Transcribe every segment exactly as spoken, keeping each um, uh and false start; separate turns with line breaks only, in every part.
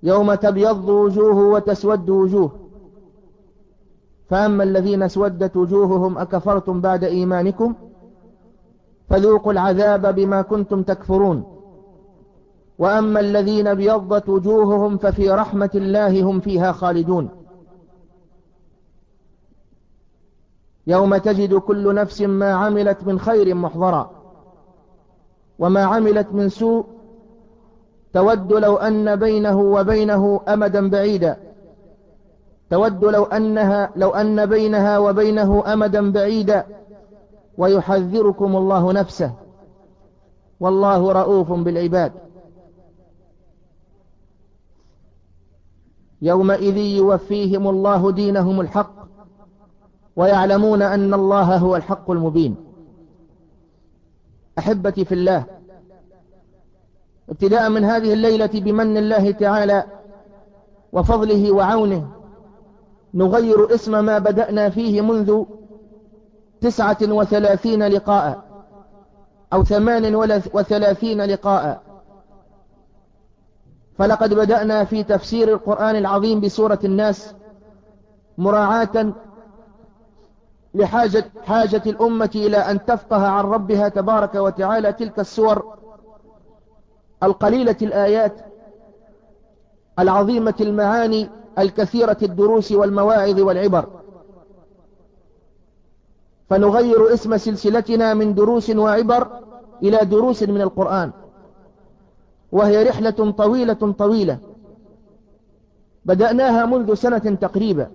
يوم تبيض وجوه وتسود وجوه، فأما الذين اسودت وجوههم أكفرتم بعد إيمانكم فذوقوا العذاب بما كنتم تكفرون، وأما الذين ابيضت وجوههم ففي رحمة الله هم فيها خالدون. يوم تجد كل نفس ما عملت من خير محضرا وما عملت من سوء تود لو أن بينه وبينه أمدا بعيدا تود لو أنها لو أن بينها وبينه أمدا بعيدا ويحذركم الله نفسه والله رؤوف بالعباد. يومئذ يوفيهم الله دينهم الحق ويعلمون أن الله هو الحق المبين. أحبتي في الله، ابتداء من هذه الليلة بمن الله تعالى وفضله وعونه نغير اسم ما بدأنا فيه منذ تسعة وثلاثين لقاء أو ثمان وثلاثين لقاء، فلقد بدأنا في تفسير القرآن العظيم بسورة الناس مراعاة لحاجة حاجة الأمة إلى أن تفقه عن ربها تبارك وتعالى تلك السور القليلة الآيات العظيمة المعاني الكثيرة الدروس والمواعظ والعبر، فنغير اسم سلسلتنا من دروس وعبر إلى دروس من القرآن، وهي رحلة طويلة طويلة بدأناها منذ سنة تقريبا،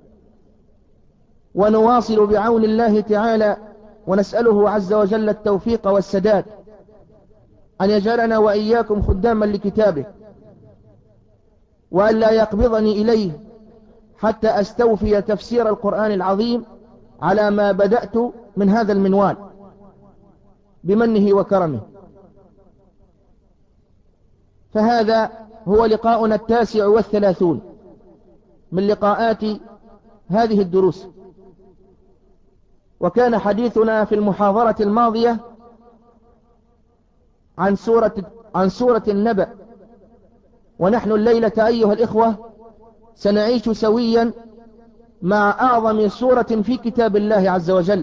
ونواصل بعون الله تعالى، ونسأله عز وجل التوفيق والسداد أن يجعلنا وإياكم خداما لكتابه، وأن لا يقبضني إليه حتى أستوفي تفسير القرآن العظيم على ما بدأت من هذا المنوال بمنه وكرمه. فهذا هو لقاؤنا التاسع والثلاثون من لقاءات هذه الدروس، وكان حديثنا في المحاضرة الماضية عن سورة, عن سورة النبأ، ونحن الليلة أيها الإخوة سنعيش سويا مع أعظم سورة في كتاب الله عز وجل.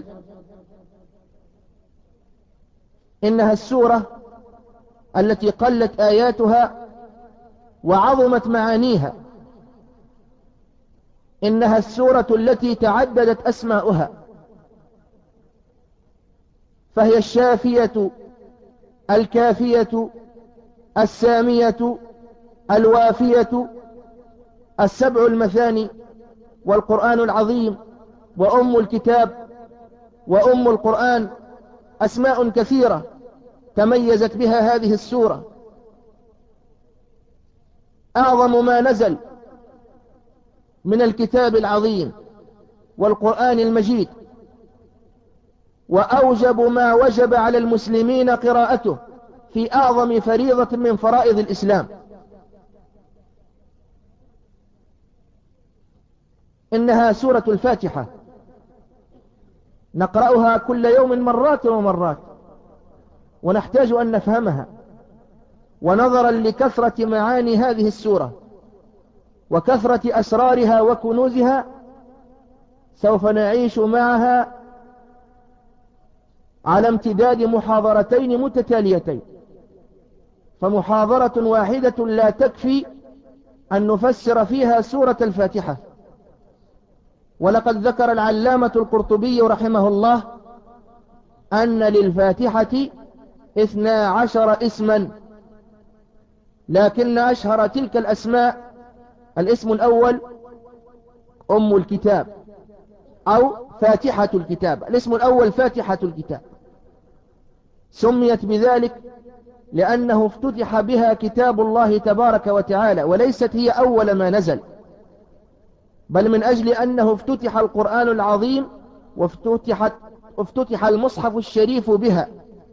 إنها السورة التي قلت آياتها وعظمت معانيها، إنها السورة التي تعددت أسماؤها، فهي الشافية الكافية السامية الوافية السبع المثاني والقرآن العظيم وأم الكتاب وأم القرآن، أسماء كثيرة تميزت بها هذه السورة. أعظم ما نزل من الكتاب العظيم والقرآن المجيد، وأوجب ما وجب على المسلمين قراءته في أعظم فريضة من فرائض الإسلام. إنها سورة الفاتحة، نقرأها كل يوم مرات ومرات ونحتاج أن نفهمها، ونظرا لكثرة معاني هذه السورة وكثرة أسرارها وكنوزها سوف نعيش معها على امتداد محاضرتين متتاليتين، فمحاضرة واحدة لا تكفي أن نفسر فيها سورة الفاتحة. ولقد ذكر العلامة القرطبي رحمه الله أن للفاتحة اثنا عشر اسما، لكن أشهر تلك الأسماء الاسم الأول أم الكتاب أو فاتحة الكتاب. الاسم الأول فاتحة الكتاب، سميت بذلك لأنه افتتح بها كتاب الله تبارك وتعالى، وليست هي أول ما نزل، بل من أجل أنه افتتح القرآن العظيم وافتتحت افتتح المصحف الشريف بها،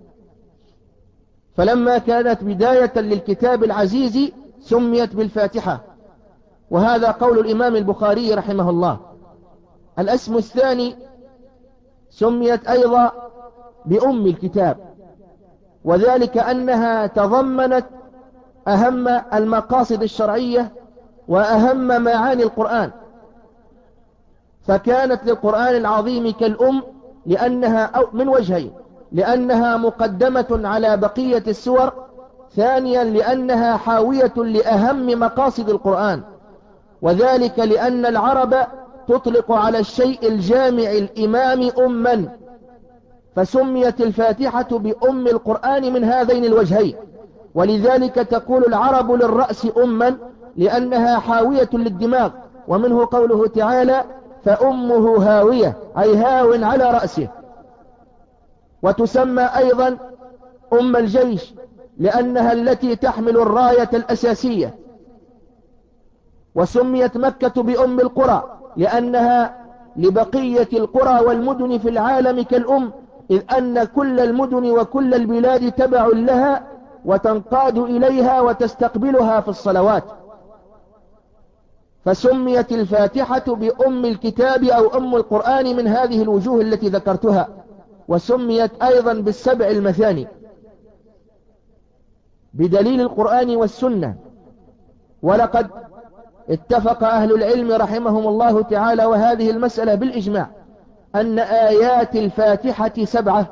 فلما كانت بداية للكتاب العزيز سميت بالفاتحة، وهذا قول الإمام البخاري رحمه الله. الاسم الثاني سميت أيضا بأم الكتاب، وذلك أنها تضمنت أهم المقاصد الشرعية وأهم معاني القرآن، فكانت للقرآن العظيم كالأم لأنها أو من وجهين: لأنها مقدمة على بقية السور، ثانيا لأنها حاوية لأهم مقاصد القرآن، وذلك لأن العرب تطلق على الشيء الجامع الإمام أما، فسميت الفاتحة بأم القرآن من هذين الوجهين. ولذلك تقول العرب للرأس أما لأنها حاوية للدماغ، ومنه قوله تعالى: فأمه هاوية، أي هاو على رأسه. وتسمى أيضا أم الجيش لأنها التي تحمل الراية الأساسية. وسميت مكة بأم القرى لأنها لبقية القرى والمدن في العالم كالأم، إذ أن كل المدن وكل البلاد تبع لها وتنقاد إليها وتستقبلها في الصلوات. فسميت الفاتحة بأم الكتاب أو أم القرآن من هذه الوجوه التي ذكرتها. وسميت أيضا بالسبع المثاني بدليل القرآن والسنة. ولقد اتفق أهل العلم رحمهم الله تعالى وهذه المسألة بالإجماع أن آيات الفاتحة سبعة،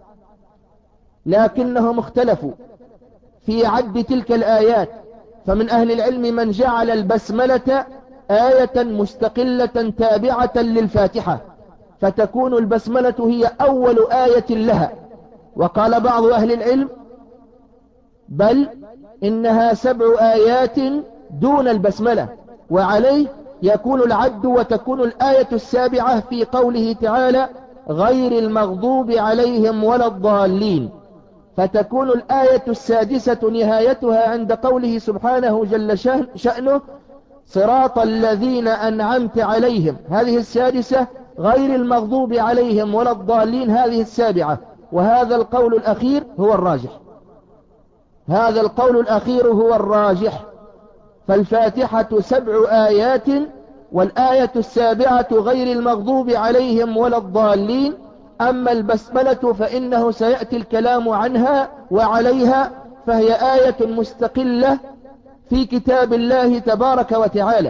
لكنهم اختلفوا في عد تلك الآيات، فمن أهل العلم من جعل البسملة آية مستقلة تابعة للفاتحة، فتكون البسملة هي أول آية لها. وقال بعض أهل العلم: بل إنها سبع آيات دون البسملة، وعليه يكون العد وتكون الآية السابعة في قوله تعالى: غير المغضوب عليهم ولا الضالين، فتكون الآية السادسة نهايتها عند قوله سبحانه جل شأنه: صراط الذين أنعمت عليهم، هذه السادسة، غير المغضوب عليهم ولا الضالين هذه السابعة. وهذا القول الأخير هو الراجح، هذا القول الأخير هو الراجح. فالفاتحة سبع آيات، والآية السابعة غير المغضوب عليهم ولا الضالين. أما البسملة فإنه سيأتي الكلام عنها وعليها، فهي آية مستقلة في كتاب الله تبارك وتعالى.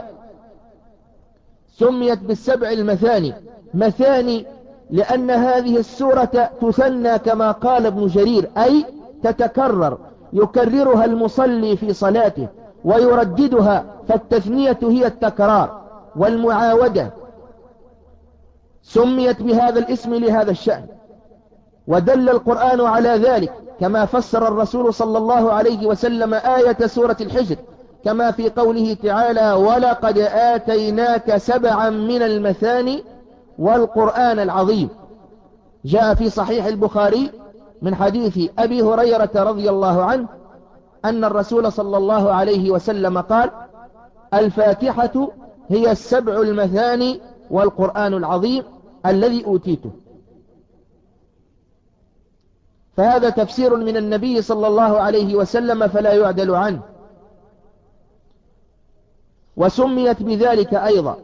سميت بالسبع المثاني مثاني لأن هذه السورة تثنى كما قال ابن جرير، أي تتكرر، يكررها المصلي في صلاته ويرددها، فالتثنية هي التكرار والمعاودة. سميت بهذا الاسم لهذا الشأن، ودل القرآن على ذلك كما فسر الرسول صلى الله عليه وسلم آية سورة الحجر، كما في قوله تعالى: ولقد آتيناك سبعا من المثاني والقرآن العظيم. جاء في صحيح البخاري من حديث أبي هريرة رضي الله عنه أن الرسول صلى الله عليه وسلم قال: الفاتحة هي السبع المثاني والقرآن العظيم الذي أوتيته. فهذا تفسير من النبي صلى الله عليه وسلم فلا يعدل عنه. وسميت بذلك أيضا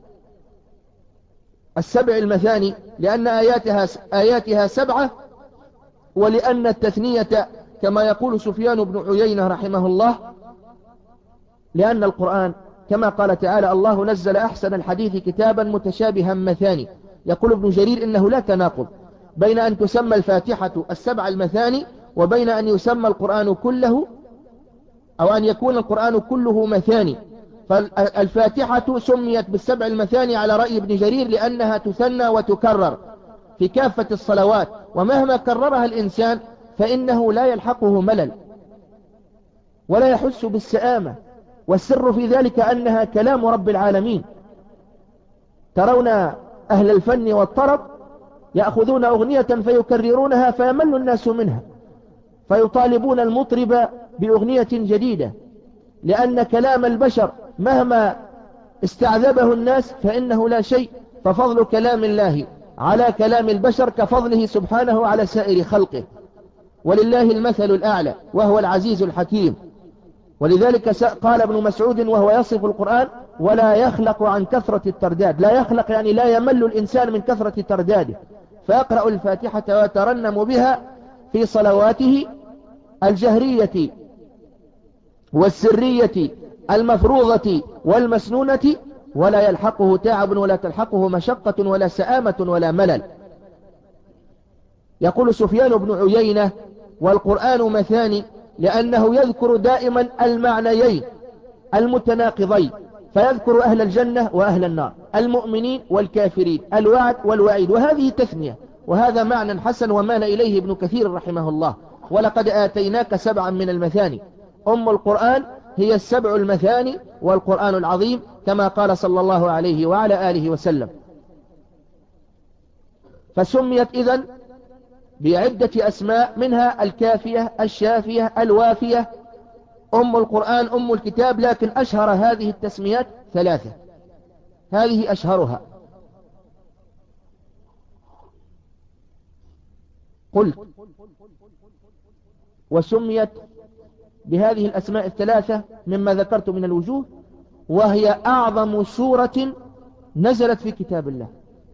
السبع المثاني لأن آياتها, آياتها سبعة، ولأن التثنية كما يقول سفيان بن عيينة رحمه الله، لأن القرآن كما قال تعالى: الله نزل أحسن الحديث كتابا متشابها مثاني. يقول ابن جرير إنه لا تناقض بين أن تسمى الفاتحة السبع المثاني وبين أن يسمى القرآن كله، أو أن يكون القرآن كله مثاني. فالفاتحة سميت بالسبع المثاني على رأي ابن جرير لأنها تثنى وتكرر في كافة الصلوات، ومهما كررها الإنسان فإنه لا يلحقه ملل ولا يحس بالسآمة. والسر في ذلك أنها كلام رب العالمين. ترون أهل الفن والطرب يأخذون أغنية فيكررونها فيمل الناس منها، فيطالبون المطرب بأغنية جديدة، لأن كلام البشر مهما استعذبه الناس فإنه لا شيء، ففضل كلام الله على كلام البشر كفضله سبحانه على سائر خلقه، ولله المثل الأعلى وهو العزيز الحكيم. ولذلك قال ابن مسعود وهو يصف القرآن: ولا يخلق عن كثرة الترداد. لا يخلق يعني لا يمل الإنسان من كثرة ترداده، فيقرأ الفاتحة ويترنم بها في صلواته الجهرية والسرية المفروضة والمسنونة ولا يلحقه تعب ولا تلحقه مشقة ولا سآمة ولا ملل. يقول سفيان بن عيينة: والقرآن مثاني، لأنه يذكر دائما المعنيين المتناقضين، فيذكر أهل الجنة وأهل النار، المؤمنين والكافرين، الوعد والوعيد، وهذه تثنية، وهذا معنى حسن ومال إليه ابن كثير رحمه الله. ولقد آتيناك سبعا من المثاني، أم القرآن هي السبع المثاني والقرآن العظيم، كما قال صلى الله عليه وعلى آله وسلم. فسميت إذن بعدة أسماء، منها الكافية، الشافية، الوافية، أم القرآن، أم الكتاب، لكن أشهر هذه التسميات ثلاثة، هذه أشهرها. قلت: وسميت بهذه الأسماء الثلاثة مما ذكرت من الوجوه، وهي أعظم سورة نزلت في كتاب الله،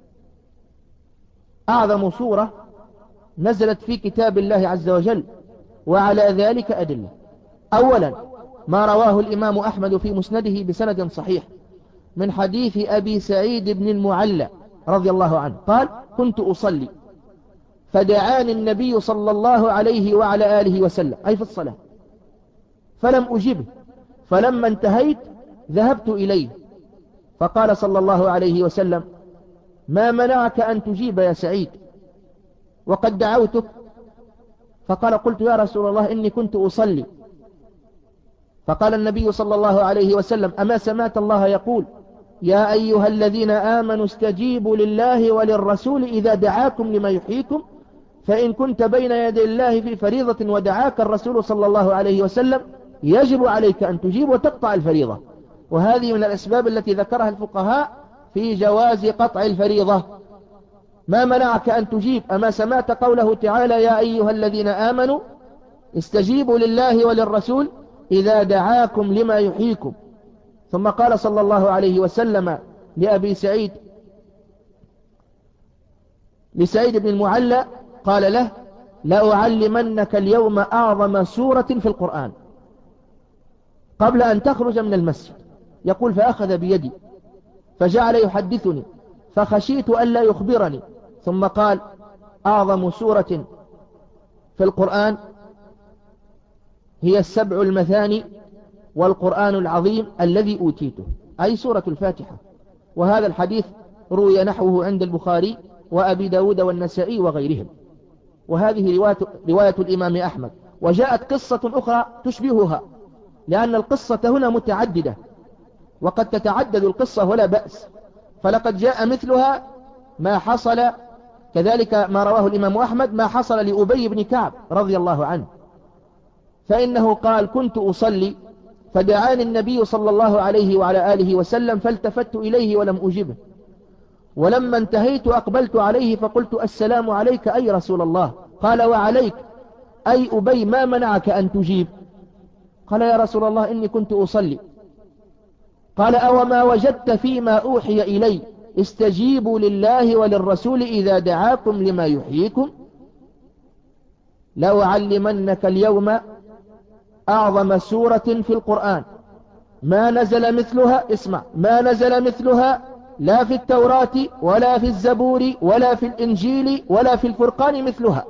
أعظم سورة نزلت في كتاب الله عز وجل، وعلى ذلك أدلة. أولا ما رواه الإمام أحمد في مسنده بسند صحيح من حديث أبي سعيد بن المعلى رضي الله عنه قال: كنت أصلي فدعاني النبي صلى الله عليه وعلى آله وسلم، أي في الصلاة، فلم أجبه، فلما انتهيت ذهبت إليه فقال صلى الله عليه وسلم: ما منعك أن تجيب يا سعيد وقد دعوتك؟ فقال: قلت يا رسول الله إني كنت أصلي. فقال النبي صلى الله عليه وسلم: أما سمعت الله يقول: يا أيها الذين آمنوا استجيبوا لله وللرسول إذا دعاكم لما يحييكم، فإن كنت بين يدي الله في فريضة ودعاك الرسول صلى الله عليه وسلم يجب عليك أن تجيب وتقطع الفريضة. وهذه من الأسباب التي ذكرها الفقهاء في جواز قطع الفريضة. ما منعك أن تجيب؟ أما سمعت قوله تعالى: يا أيها الذين آمنوا استجيبوا لله وللرسول إذا دعاكم لما يحييكم. ثم قال صلى الله عليه وسلم لأبي سعيد لسعيد بن المعلى، قال له: لأعلمنك اليوم أعظم سورة في القرآن قبل أن تخرج من المسجد. يقول: فأخذ بيدي فجعل يحدثني فخشيت ألا يخبرني، ثم قال: أعظم سورة في القرآن هي السبع المثاني والقرآن العظيم الذي أوتيته، أي سورة الفاتحة. وهذا الحديث روي نحوه عند البخاري وأبي داود والنسائي وغيرهم، وهذه رواية, رواية الإمام أحمد. وجاءت قصة أخرى تشبهها، لأن القصة هنا متعددة، وقد تتعدد القصة ولا بأس، فلقد جاء مثلها ما حصل، كذلك ما رواه الإمام أحمد ما حصل لأبي بن كعب رضي الله عنه، فإنه قال: كنت أصلي فدعاني النبي صلى الله عليه وعلى آله وسلم فالتفت إليه ولم أجبه، ولما انتهيت أقبلت عليه فقلت: السلام عليك أي رسول الله؟ قال: وعليك أي أبي، ما منعك أن تجيب؟ قال: يا رسول الله إني كنت أصلي. قال: أو ما وجدت فيما أوحي إلي استجيبوا لله وللرسول إذا دعاكم لما يحييكم؟ لأعلمنك اليوم أعظم سورة في القرآن ما نزل مثلها، اسمع، ما نزل مثلها لا في التوراة ولا في الزبور ولا في الإنجيل ولا في الفرقان مثلها.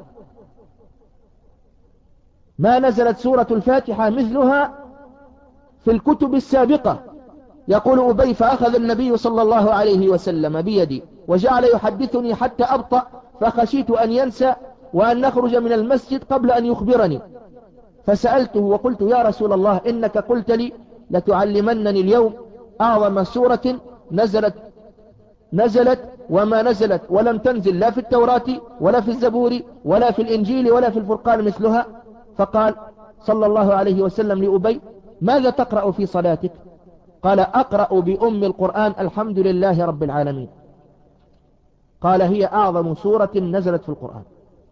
ما نزلت سورة الفاتحة مثلها في الكتب السابقة. يقول أبي: فأخذ النبي صلى الله عليه وسلم بيدي وجعل يحدثني حتى أبطأ، فخشيت أن ينسى وأن نخرج من المسجد قبل أن يخبرني، فسألته وقلت: يا رسول الله إنك قلت لي لتعلمنني اليوم أعظم سورة نزلت نزلت وما نزلت ولم تنزل لا في التوراة ولا في الزبور ولا في الإنجيل ولا في الفرقان مثلها. فقال صلى الله عليه وسلم لأبي: ماذا تقرأ في صلاتك؟ قال: أقرأ بأم القرآن الحمد لله رب العالمين. قال: هي أعظم سورة نزلت في القرآن.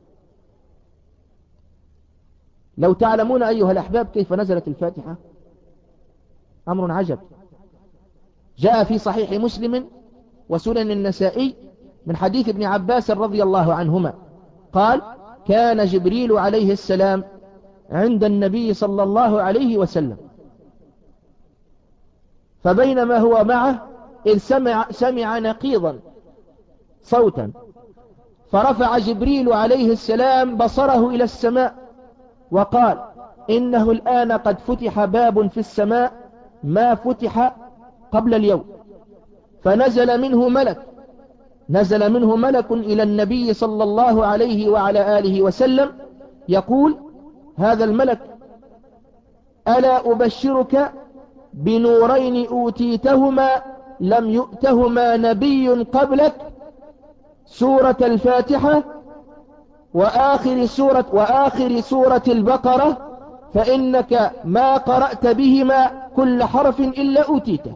لو تعلمون أيها الأحباب كيف نزلت الفاتحة أمر عجب. جاء في صحيح مسلم وسنن النسائي من حديث ابن عباس رضي الله عنهما قال: كان جبريل عليه السلام عند النبي صلى الله عليه وسلم فبينما هو معه إذ سمع, سمع نقيضا صوتا، فرفع جبريل عليه السلام بصره إلى السماء وقال: إنه الآن قد فتح باب في السماء ما فتح قبل اليوم. فنزل منه ملك نزل منه ملك إلى النبي صلى الله عليه وعلى آله وسلم يقول: هذا الملك: ألا أبشرك بنورين أوتيتهما لم يؤتهما نبي قبلك، سورة الفاتحة وآخر سورة, وآخر سورة البقرة، فإنك ما قرأت بهما كل حرف إلا أوتيته.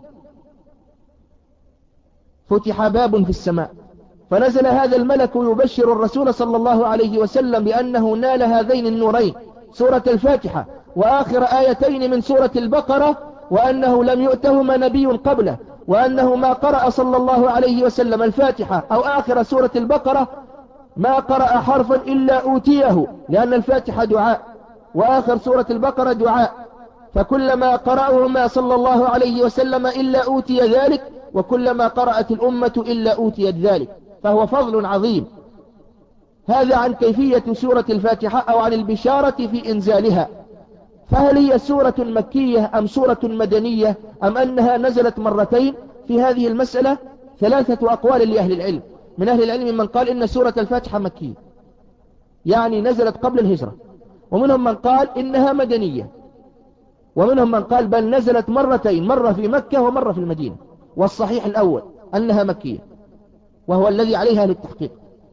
فتح باب في السماء، فنزل هذا الملك يبشر الرسول صلى الله عليه وسلم بأنه نال هذين النورين، سورة الفاتحة وآخر آيتين من سورة البقرة، وأنه لم يؤتهما نبي قبله، وأنه ما قرأ صلى الله عليه وسلم الفاتحة أو آخر سورة البقرة ما قرأ حرفا إلا أوتيه، لأن الفاتحة دعاء وآخر سورة البقرة دعاء، فكلما قرأهما صلى الله عليه وسلم إلا أوتي ذلك، وكلما قرأت الأمة إلا أوتيت ذلك، فهو فضل عظيم. هذا عن كيفية سورة الفاتحة أو عن البشارة في إنزالها. فهل هي سورة مكية أم سورة مدنية أم أنها نزلت مرتين؟ في هذه المسألة ثلاثة أقوال لأهل العلم. من أهل العلم من قال إن سورة الفاتحة مكية، يعني نزلت قبل الهجرة، ومنهم من قال إنها مدنية، ومنهم من قال بل نزلت مرتين، مرة في مكة ومرة في المدينة، والصحيح الأول أنها مكية، وهو الذي عليها للتحقيق.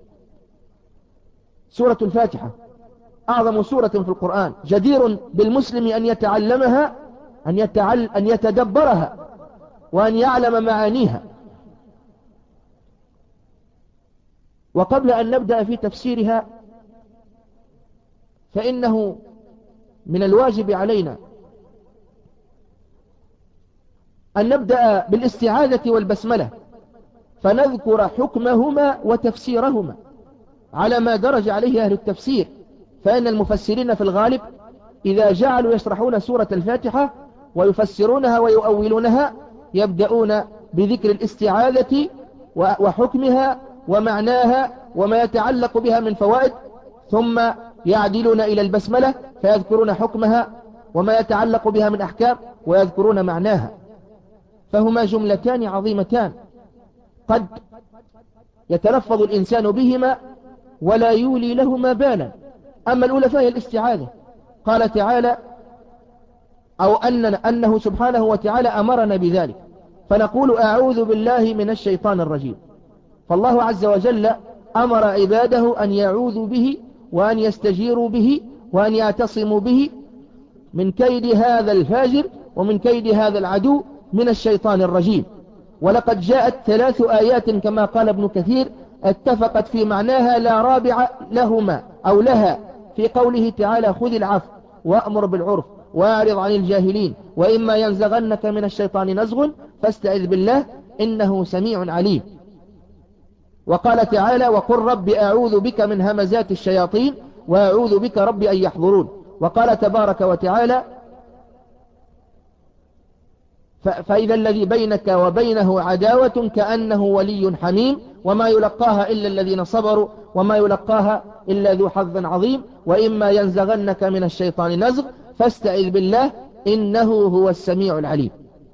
سورة الفاتحة أعظم سورة في القرآن، جدير بالمسلم أن يتعلمها، أن, يتعل أن يتدبرها وأن يعلم معانيها. وقبل أن نبدأ في تفسيرها، فإنه من الواجب علينا أن نبدأ بالاستعاذة والبسملة، فنذكر حكمهما وتفسيرهما على ما درج عليه أهل التفسير. فإن المفسرين في الغالب إذا جعلوا يشرحون سورة الفاتحة ويفسرونها ويؤولونها يبدأون بذكر الاستعاذة وحكمها ومعناها وما يتعلق بها من فوائد، ثم يعدلون إلى البسملة فيذكرون حكمها وما يتعلق بها من أحكام ويذكرون معناها. فهما جملتان عظيمتان قد يتلفظ الإنسان بهما ولا يولي لهما بالا. أما الأولى فهي الاستعاذة. قال تعالى أو أننا أنه سبحانه وتعالى أمرنا بذلك، فنقول أعوذ بالله من الشيطان الرجيم. فالله عز وجل أمر عباده أن يعوذوا به وأن يستجيروا به وأن يعتصموا به من كيد هذا الفاجر ومن كيد هذا العدو من الشيطان الرجيم. ولقد جاءت ثلاث آيات كما قال ابن كثير اتفقت في معناها لا رابع لهما أو لها، في قوله تعالى خذ العفو وأمر بالعرف وأعرض عن الجاهلين وإما ينزغنك من الشيطان نزغ فاستعذ بالله إنه سميع عليم. وقال تعالى وقل رب أعوذ بك من همزات الشياطين وأعوذ بك رب أن يحضرون. وقال تبارك وتعالى فإذا الذي بينك وبينه عداوة كأنه ولي حميم وما يلقاها إلا الذين صبروا وما يلقاها إلا ذو حظ عظيم وإما ينزغنك من الشيطان نزغ فاستعذ بالله إنه هو السميع العليم.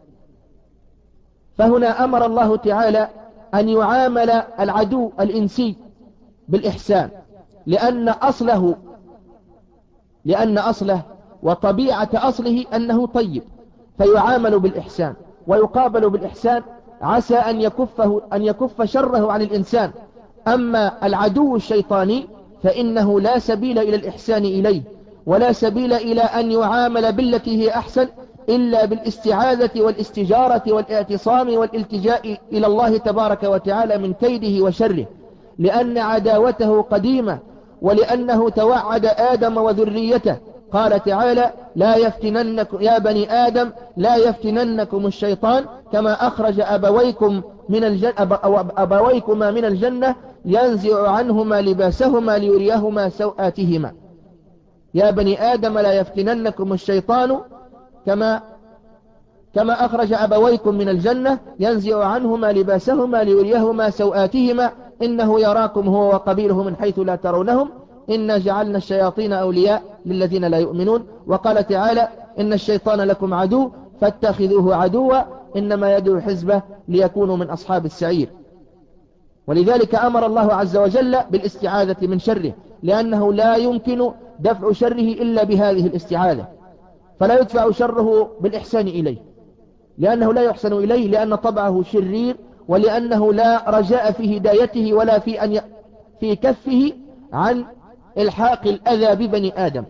فهنا أمر الله تعالى أن يعامل العدو الإنسي بالإحسان، لأن أصله لأن أصله وطبيعة أصله أنه طيب، فيعامل بالإحسان ويقابل بالإحسان عسى أن يكفه أن يكف شره عن الإنسان. أما العدو الشيطاني فإنه لا سبيل إلى الإحسان إليه ولا سبيل إلى أن يعامل بالتي هي أحسن إلا بالاستعاذة والاستجارة والاعتصام والالتجاء إلى الله تبارك وتعالى من كيده وشره، لأن عداوته قديمة ولأنه توعد آدم وذريته. قال تعالى لا يفتننكم يا بني آدم لا يفتننكم الشيطان كما أخرج أبويكم من الجنة أبويكما من الجنة ينزع عنهما لباسهما ليريهما سوآتهما. يا بني آدم لا يفتننكم الشيطان كما كما أخرج أبويكم من الجنة ينزع عنهما لباسهما ليريهما سوآتهما إنه يراكم هو وقبيله من حيث لا ترونهم إنا جعلنا الشياطين أولياء للذين لا يؤمنون. وقال تعالى إن الشيطان لكم عدو فاتخذوه عدوا إنما يدعو حزبه ليكونوا من أصحاب السعير. ولذلك أمر الله عز وجل بالاستعاذة من شره، لأنه لا يمكن دفع شره إلا بهذه الاستعاذة، فلا يدفع شره بالإحسان إليه لأنه لا يحسن إليه، لأن طبعه شرير، ولأنه لا رجاء في هدايته ولا في أن ي... في كفه عن الحاق الأذى ببني آدم.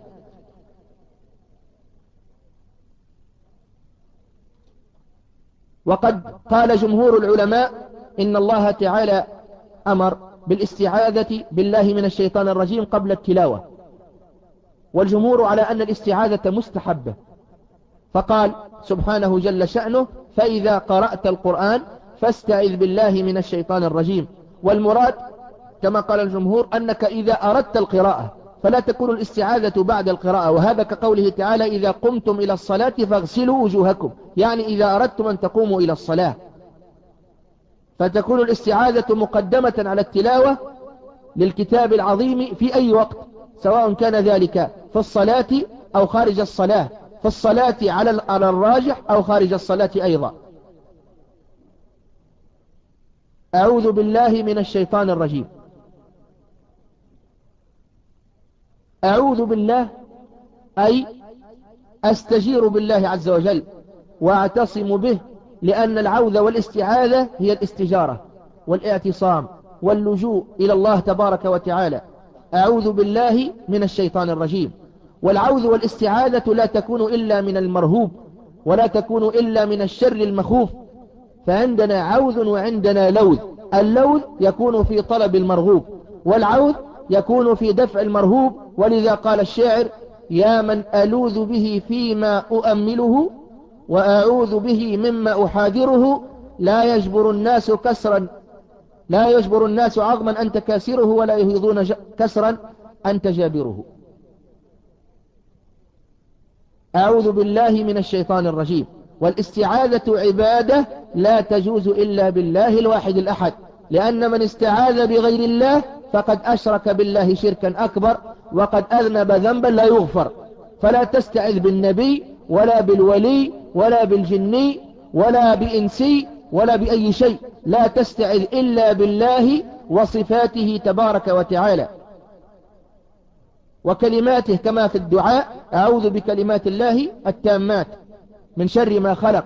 وقد قال جمهور العلماء إن الله تعالى أمر بالاستعاذة بالله من الشيطان الرجيم قبل التلاوة، والجمهور على أن الاستعاذة مستحبة، فقال سبحانه جل شأنه فإذا قرأت القرآن فاستعذ بالله من الشيطان الرجيم. والمراد كما قال الجمهور أنك إذا أردت القراءة فلا تكون الاستعاذة بعد القراءة، وهذا كقوله تعالى إذا قمتم إلى الصلاة فاغسلوا وجوهكم، يعني إذا أردتم أن تقوموا إلى الصلاة، فتكون الاستعاذة مقدمة على التلاوة للكتاب العظيم في أي وقت، سواء كان ذلك في الصلاة أو خارج الصلاة، في الصلاة على على الراجح أو خارج الصلاة أيضا. أعوذ بالله من الشيطان الرجيم. أعوذ بالله أي أستجير بالله عز وجل وأعتصم به، لأن العوذ والاستعاذة هي الاستجارة والاعتصام واللجوء إلى الله تبارك وتعالى. أعوذ بالله من الشيطان الرجيم. والعوذ والاستعاذة لا تكون إلا من المرهوب، ولا تكون إلا من الشر المخوف، فعندنا عوذ وعندنا لوذ. اللوذ يكون في طلب المرغوب، والعوذ يكون في دفع المرهوب. ولذا قال الشاعر يا من ألوذ به فيما أؤمله وأعوذ به مما أحاذره، لا يجبر الناس كسرا لا يجبر الناس عظما أنت كاسره، ولا يهيضون كسرا أنت جابره. أعوذ بالله من الشيطان الرجيم. والاستعاذة عبادة لا تجوز إلا بالله الواحد الأحد، لأن من استعاذ بغير الله فقد أشرك بالله شركا أكبر، وقد أذنب ذنبا لا يغفر. فلا تستعذ بالنبي ولا بالولي ولا بالجني ولا بإنسي ولا بأي شيء، لا تستعذ إلا بالله وصفاته تبارك وتعالى وكلماته، كما في الدعاء أعوذ بكلمات الله التامات من شر ما خلق،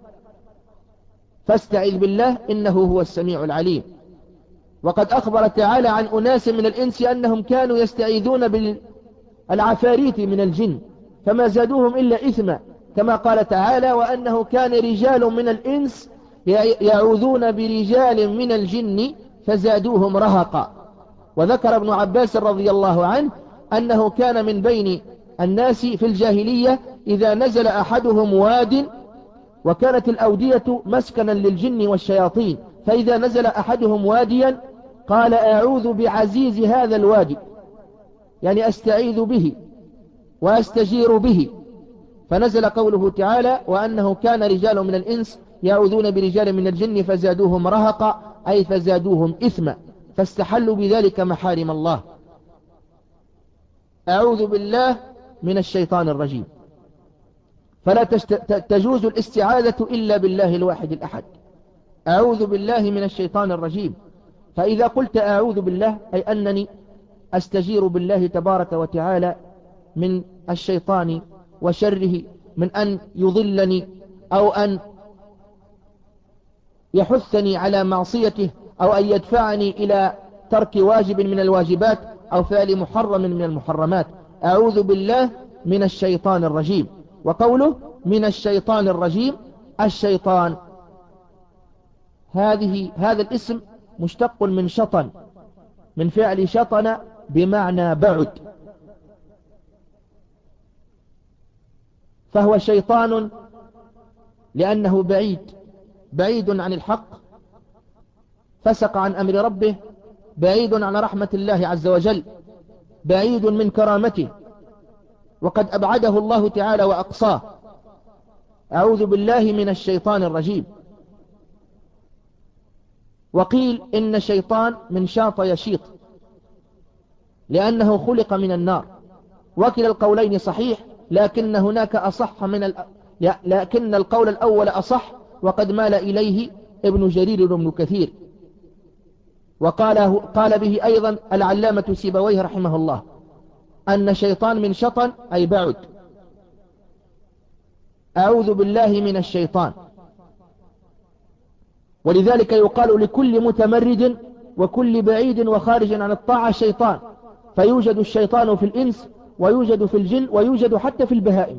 فاستعذ بالله إنه هو السميع العليم. وقد أخبر تعالى عن أناس من الإنس أنهم كانوا يستعيذون بالعفاريت من الجن فما زادوهم إلا إثما، كما قال تعالى وأنه كان رجال من الإنس يعوذون برجال من الجن فزادوهم رهقا. وذكر ابن عباس رضي الله عنه أنه كان من بين الناس في الجاهلية إذا نزل أحدهم واد، وكانت الأودية مسكنا للجن والشياطين، فإذا نزل أحدهم واديا قال أعوذ بعزيز هذا الوادي، يعني أستعيذ به وأستجير به. فنزل قوله تعالى وأنه كان رجال من الإنس يعوذون برجال من الجن فزادوهم رهقا، أي فزادوهم إثما، فاستحلوا بذلك محارم الله. أعوذ بالله من الشيطان الرجيم. فلا تجوز الاستعاذة إلا بالله الواحد الأحد. أعوذ بالله من الشيطان الرجيم. فإذا قلت أعوذ بالله أي أنني أستجير بالله تبارك وتعالى من الشيطان وشره، من أن يضلني أو أن يحثني على معصيته أو أن يدفعني إلى ترك واجب من الواجبات أو فعل محرم من المحرمات. أعوذ بالله من الشيطان الرجيم. وقوله من الشيطان الرجيم، الشيطان هذه هذا الاسم مشتق من شطن، من فعل شطن بمعنى بعد، فهو شيطان لأنه بعيد بعيد عن الحق، فسق عن أمر ربه، بعيد عن رحمة الله عز وجل، بعيد من كرامته، وقد أبعده الله تعالى وأقصاه. أعوذ بالله من الشيطان الرجيم. وقيل إن الشيطان من شاط يشيط لأنه خلق من النار، وكلا القولين صحيح، لكن هناك أصح من ال... لكن القول الأول أصح، وقد مال إليه ابن جرير وابن كثير، وقال قال به أيضا العلامة سيبويه رحمه الله، أن شيطان من شطن أي بعد. أعوذ بالله من الشيطان. ولذلك يقال لكل متمرد وكل بعيد وخارج عن الطاعة شيطان، فيوجد الشيطان في الإنس ويوجد في الجن ويوجد حتى في البهائم.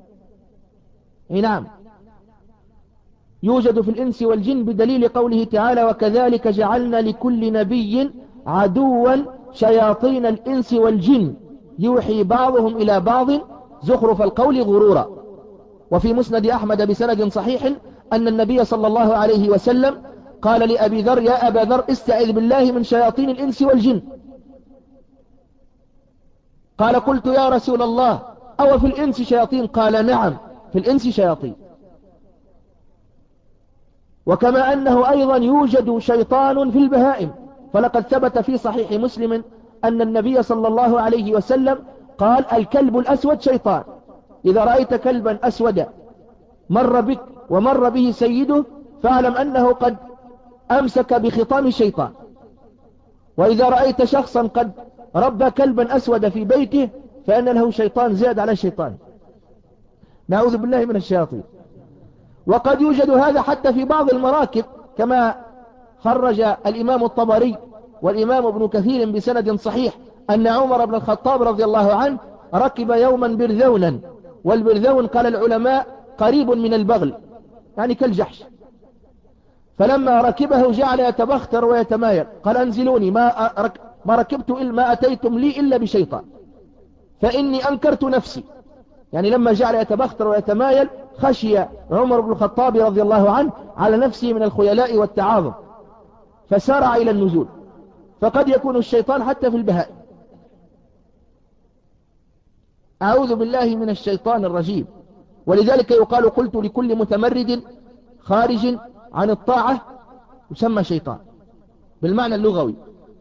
نعم، يوجد في الإنس والجن بدليل قوله تعالى: وكذلك جعلنا لكل نبي عدوا شياطين الإنس والجن يوحي بعضهم إلى بعض زخرف القول غرورا. وفي مسند أحمد بسند صحيح أن النبي صلى الله عليه وسلم قال لأبي ذر: يا أبا ذر استعذ بالله من شياطين الإنس والجن. قال: قلت يا رسول الله أو في الإنس شياطين؟ قال: نعم، في الإنس شياطين. وكما أنه أيضا يوجد شيطان في البهائم، فلقد ثبت في صحيح مسلم أن النبي صلى الله عليه وسلم قال: الكلب الأسود شيطان، إذا رأيت كلبا أسودا مر بك ومر به سيده فاعلم أنه قد أمسك بخطام الشيطان. وإذا رأيت شخصا قد ربى كلبا أسود في بيته فإن له شيطان زاد على الشيطان. نعوذ بالله من الشياطين. وقد يوجد هذا حتى في بعض المراكب، كما خرج الإمام الطبري والإمام ابن كثير بسند صحيح أن عمر بن الخطاب رضي الله عنه ركب يوما برذونا، والبرذون قال العلماء قريب من البغل يعني كالجحش، فلما ركبه جعل يتبختر ويتمايل، قال: انزلوني، ما, أرك ما ركبت إلا ما أتيتم لي إلا بشيطان فإني أنكرت نفسي. يعني لما جعل يتبختر ويتمايل خشي عمر بن الخطاب رضي الله عنه على نفسه من الخيلاء والتعاظم فسارع إلى النزول. فقد يكون الشيطان حتى في البهائم. أعوذ بالله من الشيطان الرجيم. ولذلك يقال: قلت لكل متمرد خارج عن الطاعة يسمى شيطان بالمعنى اللغوي.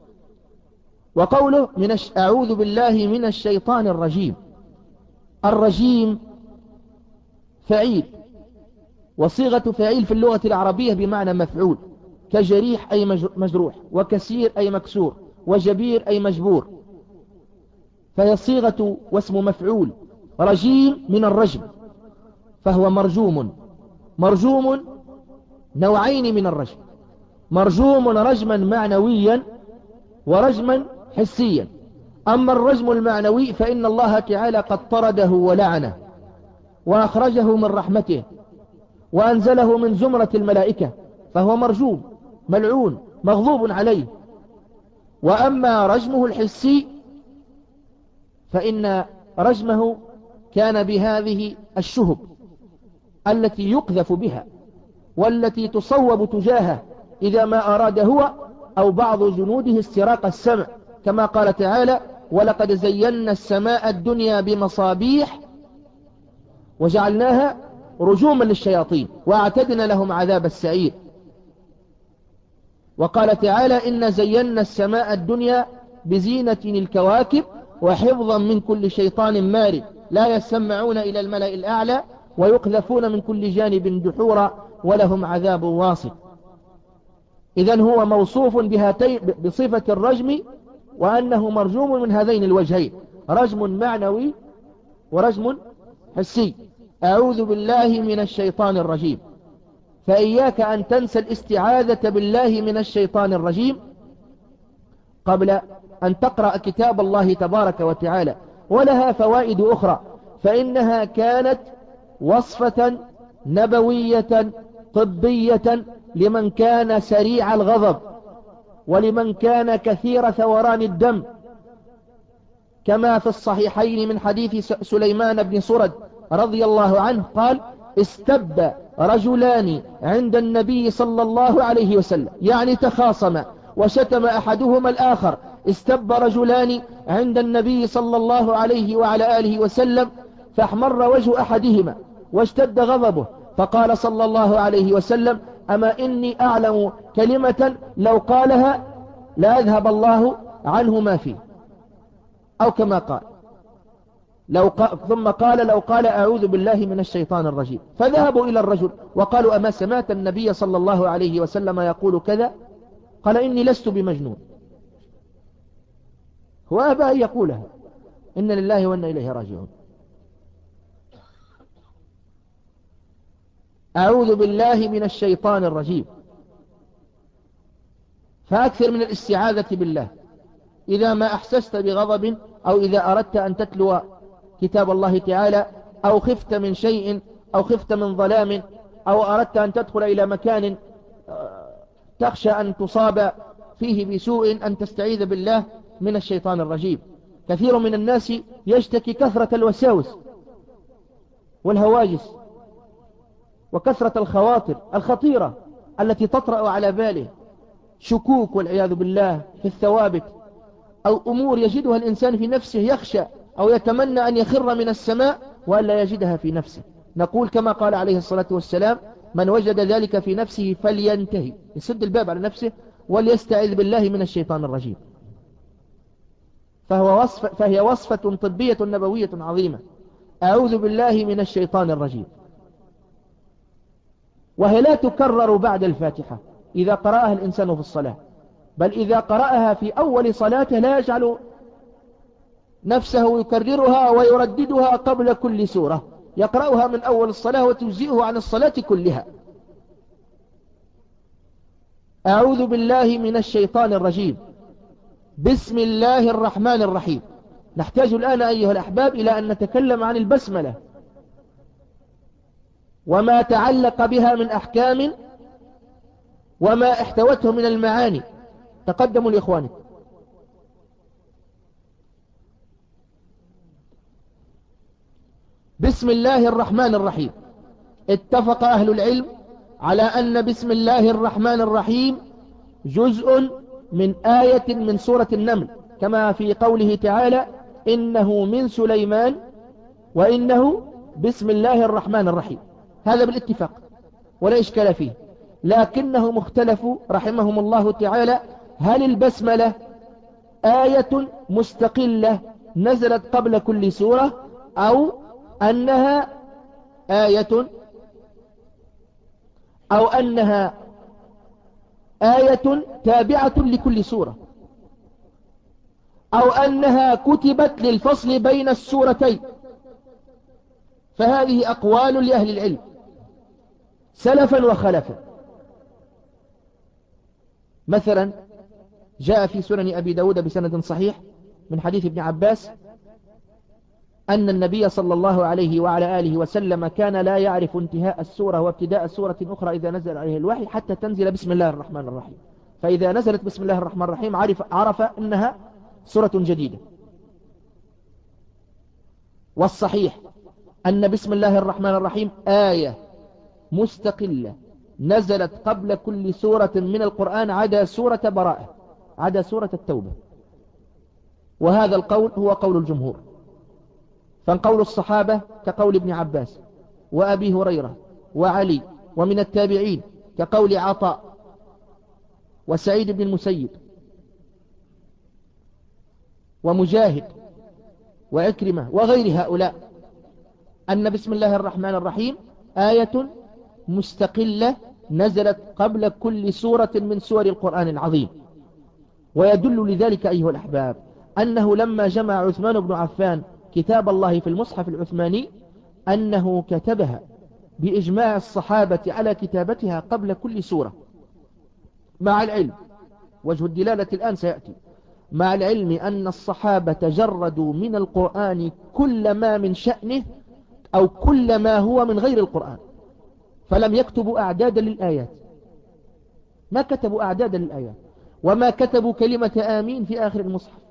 وقوله من الش... أعوذ بالله من الشيطان الرجيم. الرجيم فعيل، وصيغة فعيل في اللغة العربية بمعنى مفعول، كجريح أي مجروح، وكسير أي مكسور، وجبير أي مجبور، فهي صيغة واسم مفعول. رجيم من الرجم، فهو مرجوم. مرجوم نوعين من الرجم: مرجوم رجما معنويا ورجما حسيا. أما الرجم المعنوي فإن الله تعالى قد طرده ولعنه وأخرجه من رحمته وأنزله من زمرة الملائكة، فهو مرجوم ملعون مغضوب عليه. وأما رجمه الحسي فإن رجمه كان بهذه الشهب التي يقذف بها والتي تصوب تجاهه إذا ما أراد هو أو بعض جنوده استراق السمع، كما قال تعالى: ولقد زينا السماء الدنيا بمصابيح وجعلناها رجوما للشياطين وأعتدنا لهم عذاب السعير. وقال تعالى: إن زينا السماء الدنيا بزينة الكواكب وحفظا من كل شيطان مارد لا يسمعون إلى الملأ الأعلى ويقذفون من كل جانب دحورا ولهم عذاب واصب. إذن هو موصوف بهاتين بصفة الرجم، وأنه مرجوم من هذين الوجهين: رجم معنوي ورجم حسي. أعوذ بالله من الشيطان الرجيم. فإياك أن تنسى الاستعاذة بالله من الشيطان الرجيم قبل أن تقرأ كتاب الله تبارك وتعالى، ولها فوائد أخرى، فإنها كانت وصفة نبوية طبية لمن كان سريع الغضب ولمن كان كثير ثوران الدم، كما في الصحيحين من حديث سليمان بن سرد رضي الله عنه قال: استب رجلان عند النبي صلى الله عليه وسلم، يعني تخاصما وشتم أحدهما الآخر. استب رجلان عند النبي صلى الله عليه وعلى آله وسلم فاحمر وجه أحدهما واشتد غضبه، فقال صلى الله عليه وسلم: أما إني أعلم كلمة لو قالها لا أذهب الله عنه ما فيه، أو كما قال. لو ق... ثم قال: لو قال أعوذ بالله من الشيطان الرجيم. فذهبوا إلى الرجل وقالوا: أما سمعت النبي صلى الله عليه وسلم يقول كذا؟ قال: إني لست بمجنون. هو أبى أن يقولها. إن لله وإنا إليه راجعون. أعوذ بالله من الشيطان الرجيم. فأكثر من الاستعاذة بالله إذا ما أحسست بغضب، أو إذا أردت أن تتلو كتاب الله تعالى، أو خفت من شيء، أو خفت من ظلام، أو أردت أن تدخل إلى مكان تخشى أن تصاب فيه بسوء، أن تستعيذ بالله من الشيطان الرجيم. كثير من الناس يشتكي كثرة الوساوس والهواجس وكثرة الخواطر الخطيرة التي تطرأ على باله، شكوك والعياذ بالله في الثوابت، أو أمور يجدها الإنسان في نفسه يخشى أو يتمنى أن يخر من السماء وألا يجدها في نفسه. نقول كما قال عليه الصلاة والسلام: من وجد ذلك في نفسه فلينتهي، يسد الباب على نفسه وليستعذ بالله من الشيطان الرجيم. فهو وصف فهي وصفة طبية نبوية عظيمة. أعوذ بالله من الشيطان الرجيم. وهي لا تكرر بعد الفاتحة إذا قرأها الإنسان في الصلاة، بل إذا قرأها في أول صلاته لا يجعل نفسه يكررها ويرددها قبل كل سورة، يقرأها من أول الصلاة وتجزئه عن الصلاة كلها. أعوذ بالله من الشيطان الرجيم. بسم الله الرحمن الرحيم. نحتاج الآن أيها الأحباب إلى أن نتكلم عن البسملة وما تعلق بها من أحكام وما احتوته من المعاني. تقدموا لإخواني. بسم الله الرحمن الرحيم. اتفق أهل العلم على أن بسم الله الرحمن الرحيم جزء من آية من سورة النمل، كما في قوله تعالى: إنه من سليمان وإنه بسم الله الرحمن الرحيم. هذا بالاتفاق ولا إشكال فيه، لكنهم اختلفوا رحمهم الله تعالى: هل البسملة آية مستقلة نزلت قبل كل سورة، أو أنها آية أو أنها آية تابعة لكل سورة، أو أنها كتبت للفصل بين السورتين. فهذه أقوال لأهل العلم سلفا وخلفا. مثلا جاء في سنن أبي داود بسند صحيح من حديث ابن عباس أن النبي صلى الله عليه وعلى آله وسلم كان لا يعرف انتهاء السورة وابتداء سورة أخرى إذا نزل عليه الوحي حتى تنزل بسم الله الرحمن الرحيم، فإذا نزلت بسم الله الرحمن الرحيم عرف, عرف أنها سورة جديدة. والصحيح أن بسم الله الرحمن الرحيم آية مستقلة نزلت قبل كل سورة من القرآن عدا سورة براءة، عدا سورة التوبة. وهذا القول هو قول الجمهور. فقول الصحابة كقول ابن عباس وأبي هريرة وعلي، ومن التابعين كقول عطاء وسعيد بن المسيب ومجاهد وعكرمة وغير هؤلاء، أن بسم الله الرحمن الرحيم آية مستقلة نزلت قبل كل سورة من سور القرآن العظيم. ويدل لذلك أيها الأحباب أنه لما جمع عثمان بن عفان كتاب الله في المصحف العثماني أنه كتبها بإجماع الصحابة على كتابتها قبل كل سورة، مع العلم، وجه الدلالة الآن سيأتي، مع العلم أن الصحابة جردوا من القرآن كل ما من شأنه أو كل ما هو من غير القرآن، فلم يكتبوا أعدادا للآيات، ما كتبوا أعدادا للآيات، وما كتبوا كلمة آمين في آخر المصحف،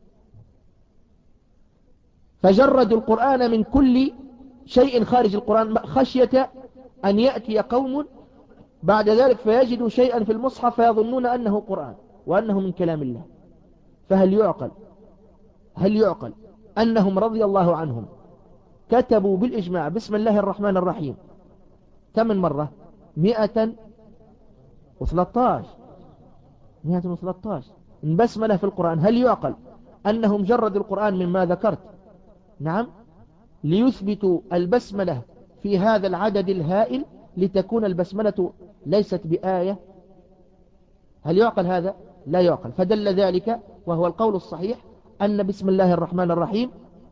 فجردوا القرآن من كل شيء خارج القرآن خشية أن يأتي قوم بعد ذلك فيجدوا شيئا في المصحف فيظنون أنه قرآن وأنه من كلام الله. فهل يعقل هل يعقل أنهم رضي الله عنهم كتبوا بالإجماع بسم الله الرحمن الرحيم كم من مرة؟ مئة وثلاثة عشر. مئة وثلاثة عشر بسملة في القرآن. هل يعقل أنه مجرد القرآن مما ذكرت؟ نعم، ليثبتوا البسملة في هذا العدد الهائل لتكون البسملة ليست بآية. هل يعقل هذا؟ لا يعقل. فدل ذلك، وهو القول الصحيح، أن بسم الله الرحمن الرحيم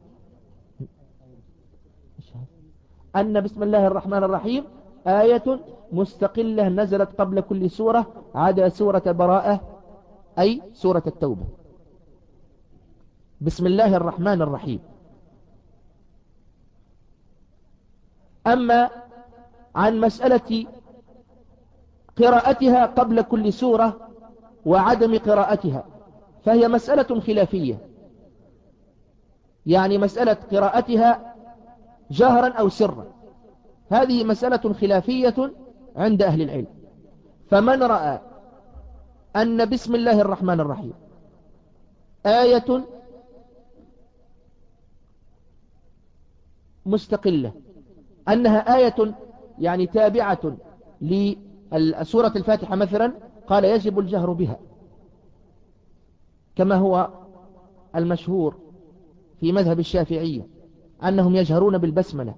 أن بسم الله الرحمن الرحيم آية مستقلة نزلت قبل كل سورة عدا سورة براءة، أي سورة التوبة. بسم الله الرحمن الرحيم. أما عن مسألة قراءتها قبل كل سورة وعدم قراءتها فهي مسألة خلافية، يعني مسألة قراءتها جهرا أو سرا، هذه مسألة خلافية عند أهل العلم. فمن رأى أن بسم الله الرحمن الرحيم آية مستقلة، أنها آية يعني تابعة لسورة الفاتحة مثلا، قال يجب الجهر بها، كما هو المشهور في مذهب الشافعية أنهم يجهرون بالبسملة.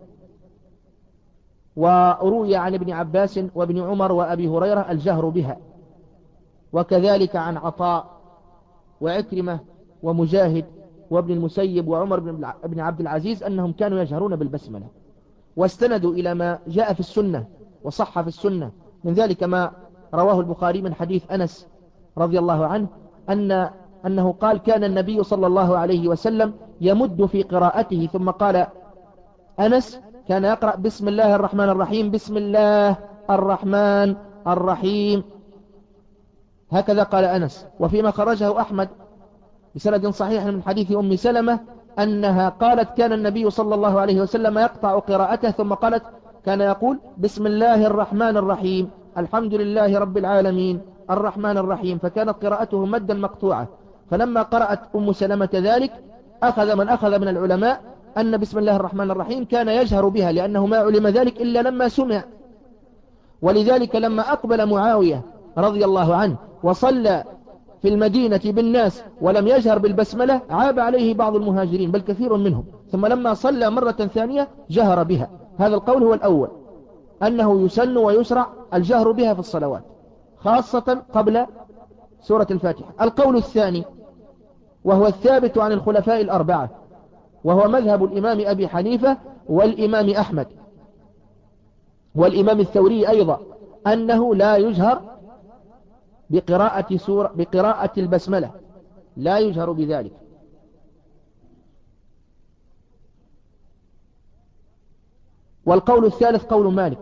وروي عن ابن عباس وابن عمر وأبي هريرة الجهر بها، وكذلك عن عطاء وعكرمة ومجاهد وابن المسيب وعمر بن عبد العزيز أنهم كانوا يجهرون بالبسملة. واستندوا إلى ما جاء في السنة وصح في السنة، من ذلك ما رواه البخاري من حديث أنس رضي الله عنه أن أنه قال كان النبي صلى الله عليه وسلم يمد في قراءته، ثم قال أنس كان يقرأ بسم الله الرحمن الرحيم بسم الله الرحمن الرحيم، هكذا قال أنس. وفيما خرجه أحمد بسند صحيح من حديث أم سلمة أنها قالت كان النبي صلى الله عليه وسلم يقطع قراءته ثم قالت كان يقول بسم الله الرحمن الرحيم الحمد لله رب العالمين الرحمن الرحيم، فكانت قراءته مدا مقطوعة. فلما قرأت أم سلمة ذلك أخذ من أخذ من العلماء أن بسم الله الرحمن الرحيم كان يجهر بها، لأنه ما علم ذلك إلا لما سمع. ولذلك لما أقبل معاوية رضي الله عنه وصلى في المدينة بالناس ولم يجهر بالبسملة عاب عليه بعض المهاجرين بل كثير منهم، ثم لما صلى مرة ثانية جهر بها. هذا القول هو الأول، أنه يسن ويسرع الجهر بها في الصلوات خاصة قبل سورة الفاتحة. القول الثاني وهو الثابت عن الخلفاء الأربعة، وهو مذهب الإمام أبي حنيفة والإمام أحمد والإمام الثوري أيضا، أنه لا يجهر بقراءة سورة بقراءة البسملة، لا يجهر بذلك. والقول الثالث قول مالك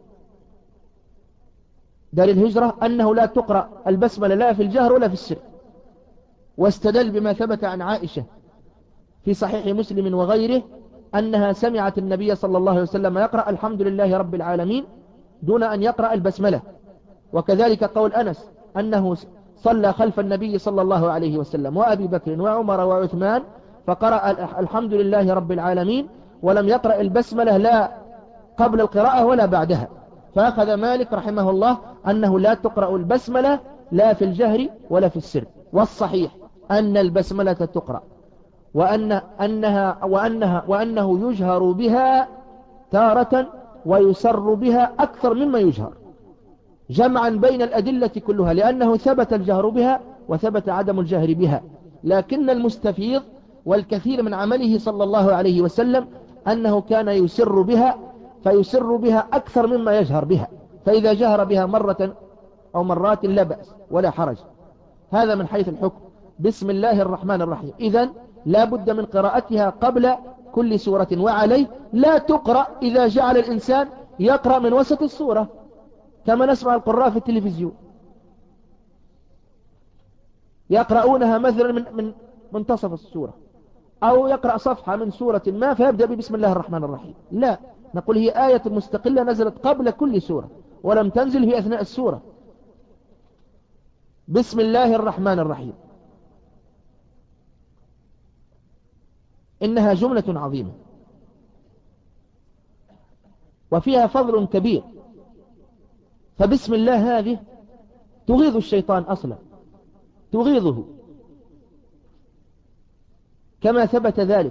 دار الهجرة أنه لا تقرأ البسملة لا في الجهر ولا في السر، واستدل بما ثبت عن عائشة في صحيح مسلم وغيره أنها سمعت النبي صلى الله عليه وسلم يقرأ الحمد لله رب العالمين دون أن يقرأ البسملة. وكذلك قول أنس أنه صلى خلف النبي صلى الله عليه وسلم وأبي بكر وعمر وعثمان فقرأ الحمد لله رب العالمين ولم يقرأ البسملة لا قبل القراءة ولا بعدها. فأخذ مالك رحمه الله أنه لا تقرأ البسملة لا في الجهر ولا في السر. والصحيح أن البسملة تقرأ، وأن أنها وأنها وأنه يجهر بها تارة ويسر بها أكثر مما يجهر، جمعا بين الأدلة كلها، لأنه ثبت الجهر بها وثبت عدم الجهر بها. لكن المستفيض والكثير من عمله صلى الله عليه وسلم أنه كان يسر بها، فيسر بها أكثر مما يجهر بها، فإذا جهر بها مرة أو مرات لا بأس ولا حرج. هذا من حيث الحكم. بسم الله الرحمن الرحيم إذن لا بد من قراءتها قبل كل سورة، وعليه لا تقرأ إذا جعل الإنسان يقرأ من وسط السورة كما نسمع القراء في التلفزيون يقرؤونها مثلا من من منتصف السورة، أو يقرأ صفحة من سورة ما فيبدأ ببسم الله الرحمن الرحيم. لا، نقول هي آية مستقلة نزلت قبل كل سورة ولم تنزل في أثناء السورة. بسم الله الرحمن الرحيم إنها جملة عظيمة وفيها فضل كبير، فبسم الله هذه تغيظ الشيطان أصلا، تغيظه، كما ثبت ذلك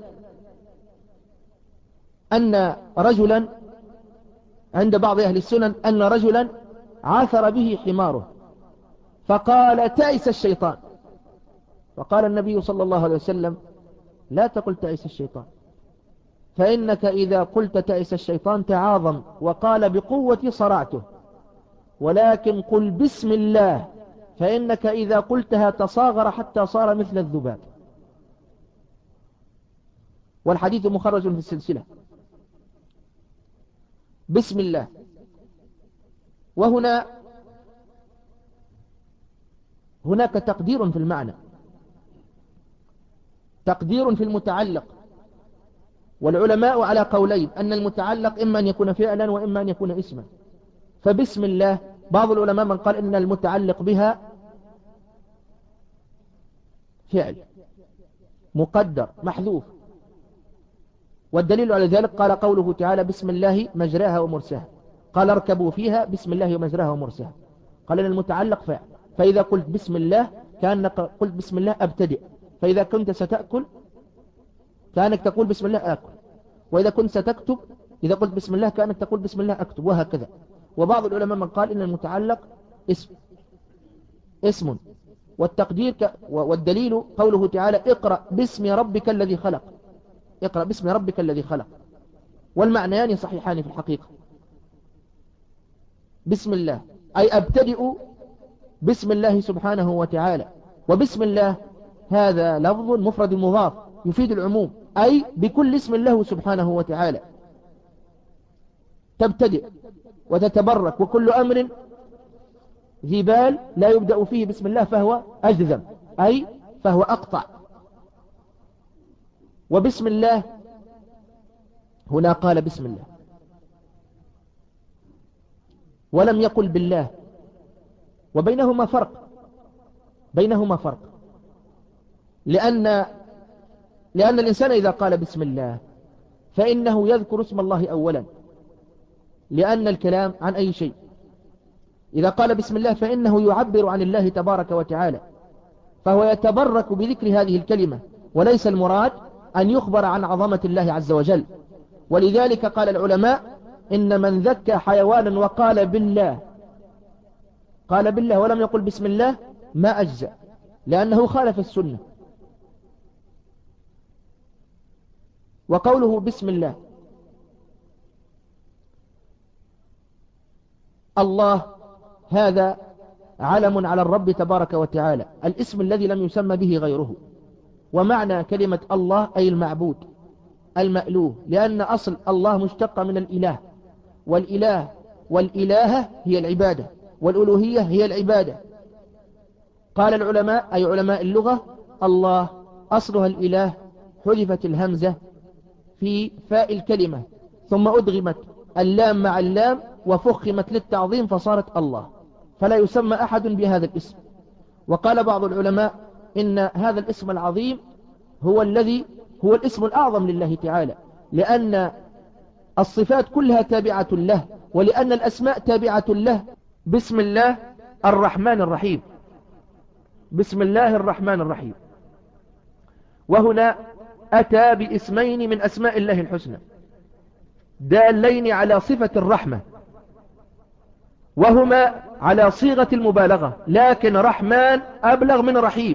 أن رجلا عند بعض أهل السنن أن رجلا عاثر به حماره فقال تعس الشيطان، فقال النبي صلى الله عليه وسلم لا تقل تعس الشيطان، فإنك إذا قلت تعس الشيطان تعاظم وقال بقوة صرعته، ولكن قل بسم الله فإنك إذا قلتها تصاغر حتى صار مثل الذباب. والحديث مخرج في السلسلة. بسم الله. وهنا هناك تقدير في المعنى، تقدير في المتعلق، والعلماء على قولين، أن المتعلق إما أن يكون فعلا وإما أن يكون اسما. فبسم الله بعض العلماء من قال إن المتعلق بها فعل مقدر محذوف، والدليل على ذلك قال قوله تعالى بسم الله مجراها ومرساها، قال اركبوا فيها بسم الله مجراها ومرساها، قال إن المتعلق فعل، فإذا قلت بسم الله كأنك قلت بسم الله أبتدئ، فإذا كنت ستأكل كأنك تقول بسم الله آكل، وإذا كنت ستكتب إذا قلت بسم الله كأنك تقول بسم الله أكتب، وهكذا. وبعض العلماء من قال إن المتعلق اسم اسم والتقدير ك... والدليل قوله تعالى اقرأ باسم ربك الذي خلق، اقرأ باسم ربك الذي خلق، والمعنيان صحيحان في الحقيقة. بسم الله أي أبتدئ بسم الله سبحانه وتعالى، وبسم الله هذا لفظ مفرد مضاف يفيد العموم، أي بكل اسم الله سبحانه وتعالى تبتدئ وتتبرك، وكل أمر ذي بال لا يبدأ فيه بسم الله فهو أجذم، أي فهو أقطع. وبسم الله هنا قال بسم الله ولم يقل بالله، وبينهما فرق، بينهما فرق لأن لأن الإنسان إذا قال بسم الله فإنه يذكر اسم الله أولا، لأن الكلام عن أي شيء إذا قال بسم الله فإنه يعبر عن الله تبارك وتعالى، فهو يتبرك بذكر هذه الكلمة، وليس المراد أن يخبر عن عظمة الله عز وجل. ولذلك قال العلماء إن من ذكى حيوانا وقال بالله قال بالله ولم يقل بسم الله ما أجزأ، لأنه خالف السنة. وقوله بسم الله الله هذا علم على الرب تبارك وتعالى، الاسم الذي لم يسمى به غيره. ومعنى كلمة الله أي المعبود المألوه، لأن أصل الله مشتق من الإله، والإله والإلهة هي العبادة، والألوهية هي العبادة. قال العلماء أي علماء اللغة الله أصلها الإله، حذفت الهمزة في فاء الكلمة ثم أدغمت اللام مع اللام وفخمت للتعظيم فصارت الله، فلا يسمى أحد بهذا الاسم. وقال بعض العلماء إن هذا الاسم العظيم هو الذي هو الاسم الأعظم لله تعالى، لأن الصفات كلها تابعة له، ولأن الأسماء تابعة له. بسم الله الرحمن الرحيم، بسم الله الرحمن الرحيم. وهنا أتى باسمين من أسماء الله الحسنى دالين على صفة الرحمة، وهما على صيغة المبالغة، لكن رحمن أبلغ من رحيم،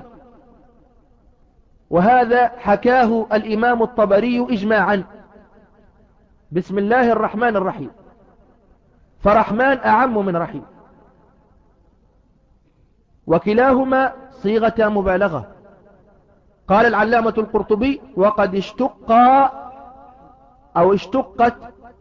وهذا حكاه الإمام الطبري إجماعا. بسم الله الرحمن الرحيم، فرحمن أعم من رحيم، وكلاهما صيغة مبالغة. قال العلامة القرطبي وقد اشتق أو اشتقت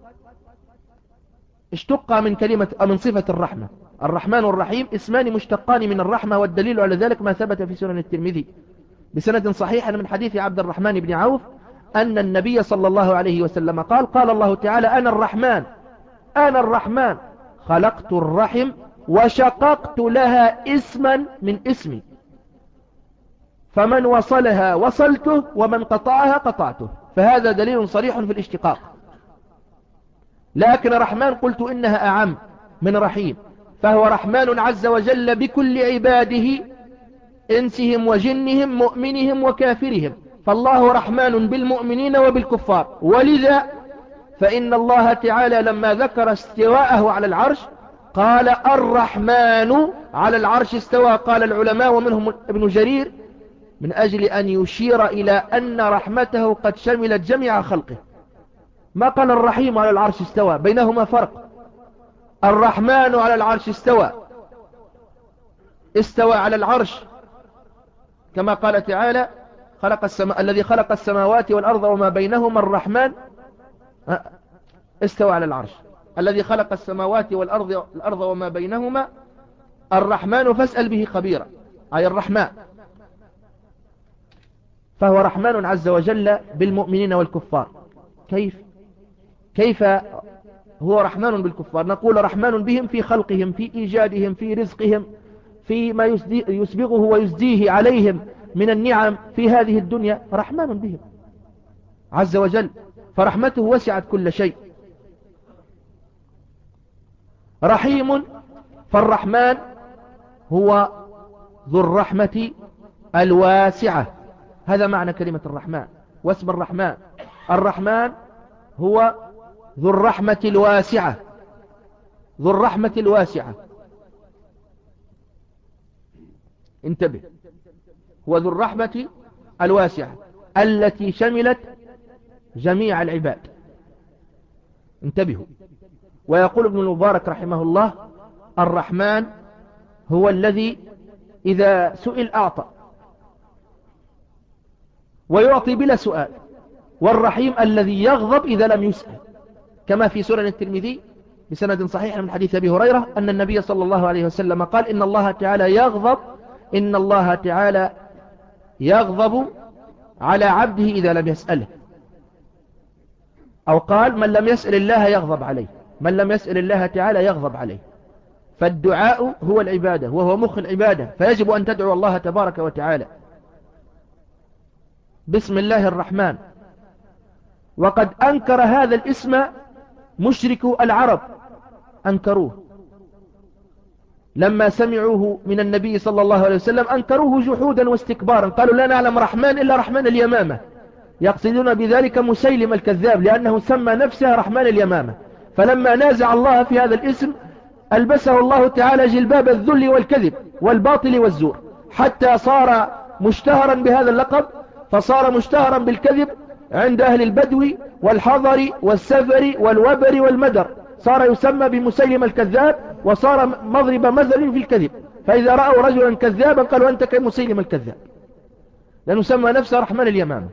اشتق من كلمة من صفة الرحمة. الرحمن والرحيم اسمان مشتقان من الرحمة، والدليل على ذلك ما ثبت في سنن الترمذي بسند صحيح من حديث عبد الرحمن بن عوف أن النبي صلى الله عليه وسلم قال قال الله تعالى أنا الرحمن أنا الرحمن خلقت الرحم وشققت لها اسما من اسمي، فمن وصلها وصلته ومن قطعها قطعته، فهذا دليل صريح في الاشتقاق. لكن الرحمن قلت إنها أعم من رحيم، فهو رحمن عز وجل بكل عباده، إنسهم وجنهم، مؤمنهم وكافرهم. فالله رحمن بالمؤمنين وبالكفار. ولذا فإن الله تعالى لما ذكر استواءه على العرش قال الرحمن على العرش استوى. قال العلماء ومنهم ابن جرير من أجل أن يشير إلى أن رحمته قد شملت جميع خلقه. ما قال الرحيم على العرش استوى، بينهما فرق. الرحمن على العرش استوى، استوى على العرش كما قال تعالى خلق السماء الذي خلق السماوات والأرض وما بينهما الرحمن استوى على العرش. الذي خلق السماوات والأرض الأرض وما بينهما الرحمن فاسأل به خبيرا، أي الرحمن. فهو رحمن عز وجل بالمؤمنين والكفار. كيف كيف هو رحمن بالكفار؟ نقول رحمن بهم في خلقهم، في إيجادهم، في رزقهم، في ما يسبغه ويزديه عليهم من النعم في هذه الدنيا. رحمن بهم عز وجل، فرحمته وسعت كل شيء. رحيم، فالرحمن هو ذو الرحمة الواسعة. هذا معنى كلمة الرحمن واسم الرحمن. الرحمن هو ذو الرحمة الواسعة، ذو الرحمة الواسعة. انتبه، هو ذو الرحمة الواسعة التي شملت جميع العباد. انتبهوا. ويقول ابن المبارك رحمه الله الرحمن هو الذي إذا سئل أعطى ويعطي بلا سؤال، والرحيم الذي يغضب إذا لم يسأل، كما في سنن الترمذي بسند صحيح من حديث أبي هريرة أن النبي صلى الله عليه وسلم قال إن الله تعالى يغضب إن الله تعالى يغضب على عبده إذا لم يسأله. أو قال من لم يسأل الله يغضب عليه، من لم يسأل الله تعالى يغضب عليه. فالدعاء هو العبادة وهو مخ العبادة، فيجب أن تدعو الله تبارك وتعالى بسم الله الرحمن. وقد أنكر هذا الاسم مشركو العرب، أنكروه لما سمعوه من النبي صلى الله عليه وسلم، أنكروه جحودا واستكبارا. قالوا لا نعلم رحمن إلا رحمن اليمامة، يقصدون بذلك مسيلم الكذاب لأنه سمى نفسه رحمن اليمامة. فلما نازع الله في هذا الاسم ألبسه الله تعالى جلباب الذل والكذب والباطل والزور، حتى صار مشتهرا بهذا اللقب، فصار مشتهرا بالكذب عند أهل البدو والحضر والسفر والوبر والمدر، صار يسمى بمسيلم الكذاب، وصار مضرب مثل في الكذب. فإذا رأوا رجلا كذابا قالوا أنت كمسيلم الكذاب، لأنه سمى نفسه رحمن اليمامة.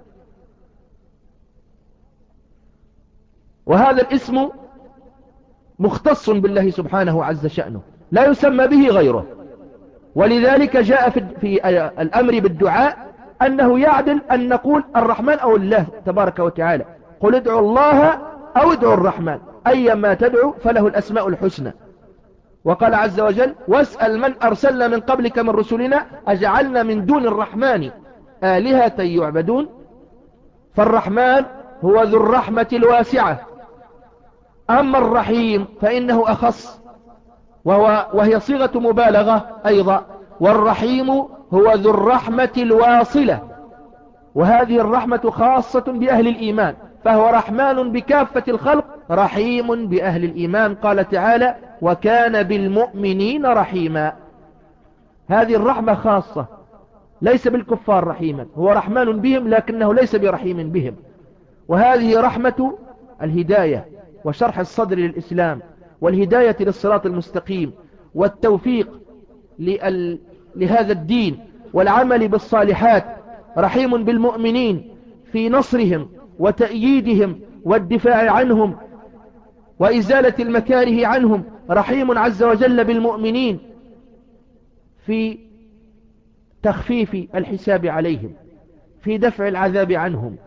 وهذا الاسم مختص بالله سبحانه عز شأنه، لا يسمى به غيره. ولذلك جاء في, في الأمر بالدعاء أنه يعدل أن نقول الرحمن أو الله تبارك وتعالى. قل ادعوا الله أو ادعوا الرحمن أيما تدعو فله الأسماء الحسنى. وقال عز وجل واسأل من أرسلنا من قبلك من رسلنا أجعلنا من دون الرحمن آلهة يعبدون. فالرحمن هو ذو الرحمة الواسعة. أما الرحيم فإنه أخص، وهو وهي صيغة مبالغة أيضا. والرحيم هو ذو الرحمة الواصلة، وهذه الرحمة خاصة بأهل الإيمان، فهو رحمن بكافة الخلق رحيم بأهل الإيمان. قال تعالى وكان بالمؤمنين رحيما. هذه الرحمة خاصة، ليس بالكفار رحيما، هو رحمن بهم لكنه ليس برحيم بهم. وهذه رحمة الهداية وشرح الصدر للإسلام والهداية للصراط المستقيم والتوفيق لهذا الدين والعمل بالصالحات. رحيم بالمؤمنين في نصرهم وتأييدهم والدفاع عنهم وإزالة المكاره عنهم. رحيم عز وجل بالمؤمنين في تخفيف الحساب عليهم، في دفع العذاب عنهم.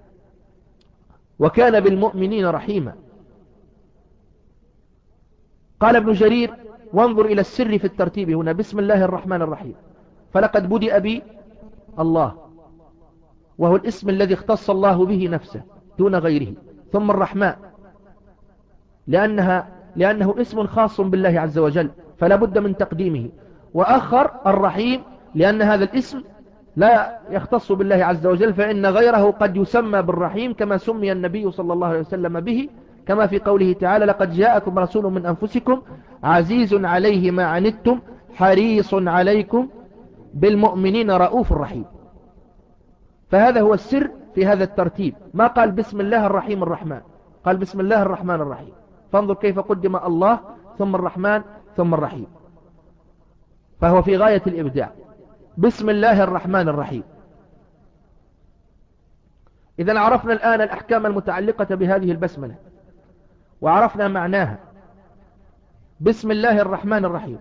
وكان بالمؤمنين رحيما. قال ابن جرير وانظر إلى السر في الترتيب هنا بسم الله الرحمن الرحيم، فلقد بدأ بي الله، وهو الاسم الذي اختص الله به نفسه دون غيره، ثم الرحمن لأنها لأنه اسم خاص بالله عز وجل، فلا بد من تقديمه. وأخر الرحيم لأن هذا الاسم لا يختص بالله عز وجل، فإن غيره قد يسمى بالرحيم كما سمي النبي صلى الله عليه وسلم به، كما في قوله تعالى: لقد جاءكم رسول من أنفسكم عزيز عليه ما عنتم حريص عليكم بالمؤمنين رؤوف رحيم. فهذا هو السر في هذا الترتيب، ما قال بسم الله الرحيم الرحمن، قال بسم الله الرحمن الرحيم. فانظر كيف قدم الله ثم الرحمن ثم الرحيم، فهو في غاية الإبداع. بسم الله الرحمن الرحيم. إذن عرفنا الآن الأحكام المتعلقة بهذه البسملة وعرفنا معناها. بسم الله الرحمن الرحيم.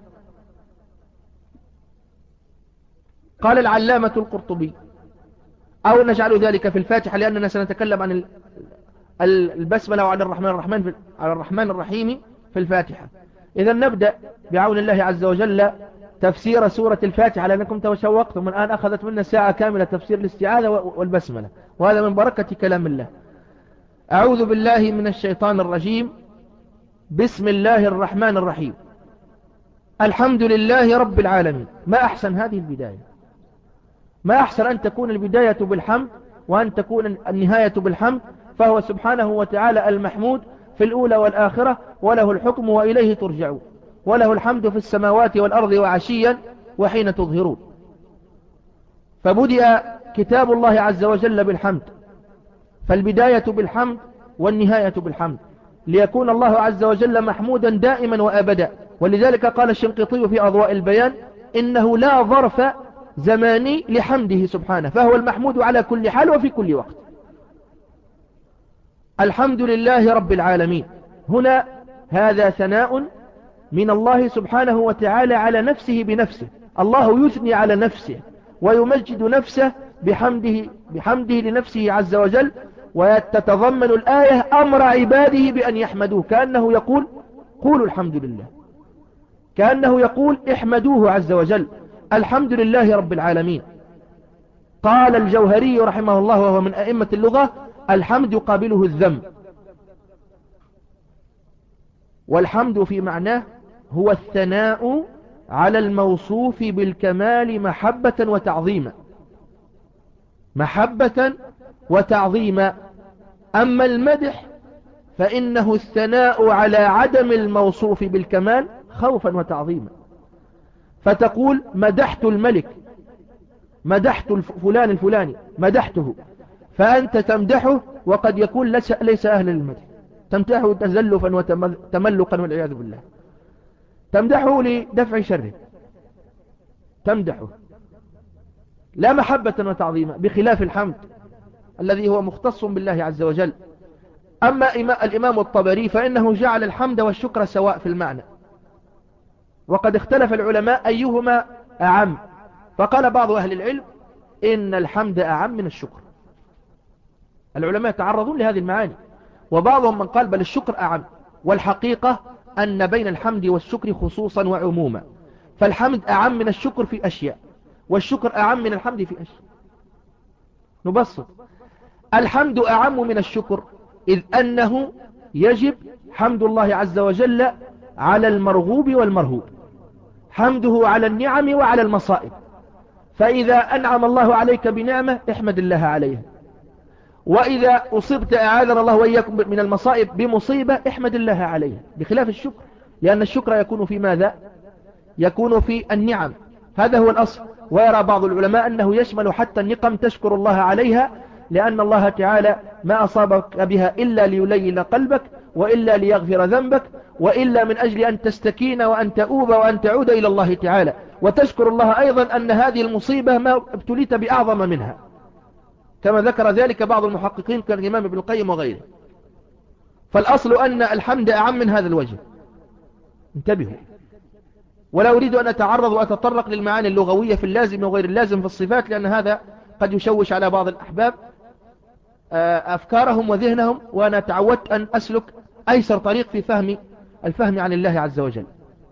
قال العلامة القرطبي، أو نجعل ذلك في الفاتحة لأننا سنتكلم عن البسملة وعن الرحمن الرحمن في على الرحمن الرحيم في الفاتحة. إذن نبدأ بعون الله عز وجل تفسير سورة الفاتحة، لأنكم تشوقتم، الآن أخذت منا ساعة كاملة تفسير الاستعاذة والبسملة، وهذا من بركة كلام الله. أعوذ بالله من الشيطان الرجيم. بسم الله الرحمن الرحيم. الحمد لله رب العالمين. ما أحسن هذه البداية، ما أحسن أن تكون البداية بالحمد وأن تكون النهاية بالحمد، فهو سبحانه وتعالى المحمود في الأولى والآخرة، وله الحكم وإليه ترجعون، وله الحمد في السماوات والأرض وعشيا وحين تظهرون. فبدأ كتاب الله عز وجل بالحمد، فالبداية بالحمد والنهاية بالحمد، ليكون الله عز وجل محمودا دائما وأبدا. ولذلك قال الشنقيطي في أضواء البيان: إنه لا ظرف زماني لحمده سبحانه، فهو المحمود على كل حال وفي كل وقت. الحمد لله رب العالمين. هنا هذا ثناء من الله سبحانه وتعالى على نفسه بنفسه، الله يثني على نفسه ويمجد نفسه بحمده, بحمده لنفسه عز وجل. وتتضمن الآية أمر عباده بأن يحمدوه، كأنه يقول قولوا الحمد لله، كأنه يقول احمدوه عز وجل. الحمد لله رب العالمين. قال الجوهري رحمه الله وهو من أئمة اللغة: الحمد يقابله الذم، والحمد في معناه هو الثناء على الموصوف بالكمال محبة وتعظيما، محبة وتعظيما. أما المدح فإنه الثناء على عدم الموصوف بالكمال خوفا وتعظيما. فتقول مدحت الملك، مدحت فلان الفلاني، مدحته، فأنت تمدحه وقد يكون ليس أهل للمدح، تمدحه تزلفا وتملقا والعياذ بالله، تمدحه لدفع شره، تمدحه لا محبة وتعظيما، بخلاف الحمد الذي هو مختص بالله عز وجل. أما الإمام الطبري فإنه جعل الحمد والشكر سواء في المعنى، وقد اختلف العلماء أيهما أعم، فقال بعض أهل العلم إن الحمد أعم من الشكر. العلماء يتعرضون لهذه المعاني، وبعضهم من قال بل الشكر أعم. والحقيقة أن بين الحمد والشكر خصوصا وعموما، فالحمد أعم من الشكر في أشياء، والشكر أعم من الحمد في أشياء. نبسط: الحمد أعم من الشكر، إذ أنه يجب حمد الله عز وجل على المرغوب والمرهوب، حمده على النعم وعلى المصائب. فإذا أنعم الله عليك بنعمة احمد الله عليها، وإذا أصبت أعاذنا الله وإياكم من المصائب بمصيبة احمد الله عليها، بخلاف الشكر، لأن الشكر يكون في ماذا؟ يكون في النعم، هذا هو الأصل. ويرى بعض العلماء أنه يشمل حتى النقم تشكر الله عليها، لأن الله تعالى ما أصابك بها إلا ليلين قلبك، وإلا ليغفر ذنبك، وإلا من أجل أن تستكين وأن تؤوب وأن تعود إلى الله تعالى، وتشكر الله أيضا أن هذه المصيبة ما ابتليت بأعظم منها، كما ذكر ذلك بعض المحققين كالإمام ابن القيم وغيره. فالأصل أن الحمد أعم من هذا الوجه، انتبهوا. ولا أريد أن أتعرض وأتطرق للمعاني اللغوية في اللازم وغير اللازم في الصفات، لأن هذا قد يشوش على بعض الأحباب أفكارهم وذهنهم، وأنا تعودت أن أسلك أيسر طريق في فهم الفهم عن الله عز وجل.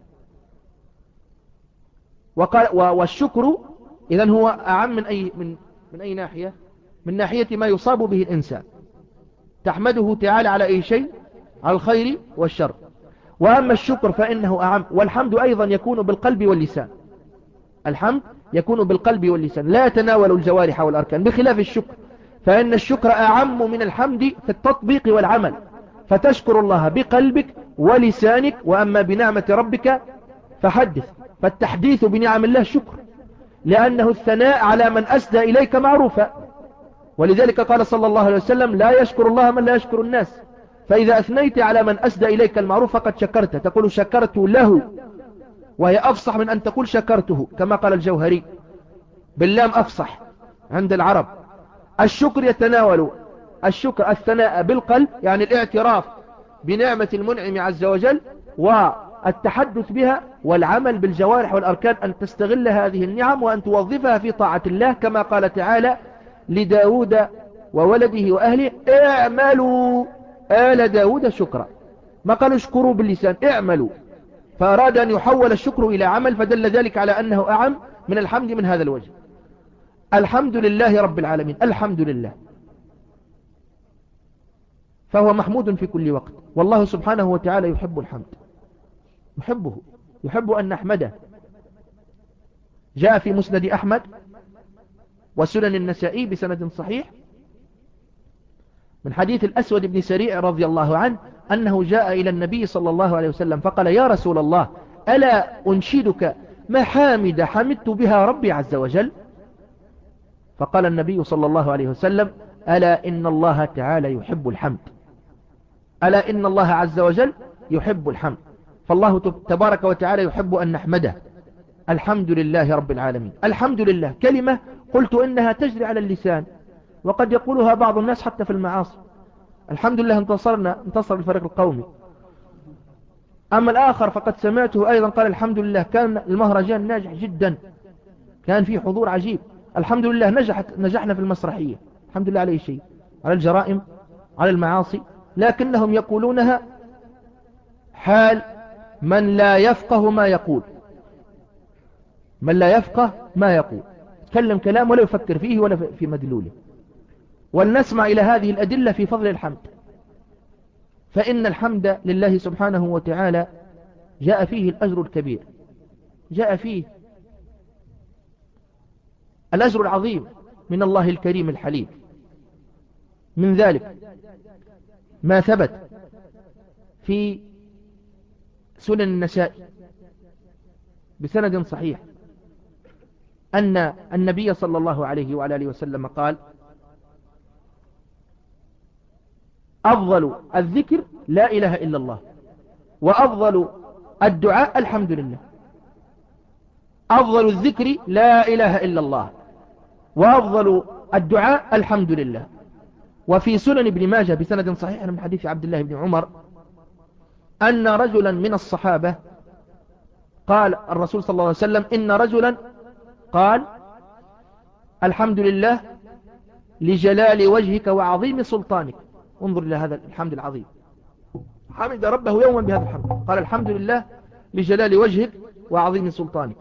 وقال والشكر إذن هو أعم من أي, من, من أي ناحية؟ من ناحية ما يصاب به الإنسان، تحمده تعالى على أي شيء، على الخير والشر. وأما الشكر فإنه أعم. والحمد أيضا يكون بالقلب واللسان، الحمد يكون بالقلب واللسان لا يتناول الجوارح والأركان، بخلاف الشكر فإن الشكر أعم من الحمد في التطبيق والعمل، فتشكر الله بقلبك ولسانك. وأما بنعمة ربك فحدث. فالتحديث بنعم الله شكر، لأنه الثناء على من أسدى إليك معروفا. ولذلك قال صلى الله عليه وسلم لا يشكر الله من لا يشكر الناس. فإذا أثنيت على من أسدى إليك المعروف فقد شكرت، تقول شكرت له، وهي أفصح من أن تقول شكرته، كما قال الجوهري باللام أفصح عند العرب. الشكر يتناول الشكر الثناء بالقلب، يعني الاعتراف بنعمة المنعم عز وجل والتحدث بها، والعمل بالجوارح والأركان أن تستغل هذه النعم وأن توظفها في طاعة الله، كما قال تعالى لداود وولده وأهله اعملوا آل داود شكرا. ما قالوا اشكروا باللسان، اعملوا. فأراد أن يحول الشكر إلى عمل، فدل ذلك على أنه أعم من الحمد من هذا الوجه. الحمد لله رب العالمين، الحمد لله، فهو محمود في كل وقت. والله سبحانه وتعالى يحب الحمد، يحبه، يحب أن نحمده. جاء في مسند أحمد وسنن النسائي بسند صحيح من حديث الأسود بن سريع رضي الله عنه أنه جاء إلى النبي صلى الله عليه وسلم فقال يا رسول الله ألا أنشدك محامد حمدت بها ربي عز وجل؟ فقال النبي صلى الله عليه وسلم ألا إن الله تعالى يحب الحمد، ألا إن الله عز وجل يحب الحمد. فالله تبارك وتعالى يحب أن نحمده. الحمد لله رب العالمين. الحمد لله كلمة قلت إنها تجري على اللسان، وقد يقولها بعض الناس حتى في المعاصي. الحمد لله انتصرنا، انتصر الفريق القومي. أما الآخر فقد سمعته أيضا قال الحمد لله كان المهرجان ناجح جدا، كان فيه حضور عجيب، الحمد لله نجحت نجحنا في المسرحية، الحمد لله على أي شيء، على الجرائم، على المعاصي. لكنهم يقولونها حال من لا يفقه ما يقول، من لا يفقه ما يقول، تكلم كلام ولا يفكر فيه ولا في مدلوله. ولنسمع إلى هذه الأدلة في فضل الحمد. فإن الحمد لله سبحانه وتعالى جاء فيه الأجر الكبير، جاء فيه الأجر العظيم من الله الكريم الحليم. من ذلك ما ثبت في سنن النساء بسند صحيح أن النبي صلى الله عليه وعلى آله وسلم قال أفضل الذكر لا إله إلا الله، وأفضل الدعاء الحمد لله. أفضل الذكر لا إله إلا الله، وأفضل الدعاء الحمد لله. وفي سنن ابن ماجه بسند صحيح من حديث عبد الله بن عمر أن رجلا من الصحابة قال الرسول صلى الله عليه وسلم إن رجلا قال الحمد لله لجلال وجهك وعظيم سلطانك. انظر إلى هذا الحمد العظيم، حمد ربه يوما بهذا الحمد، قال الحمد لله لجلال وجهك وعظيم سلطانك،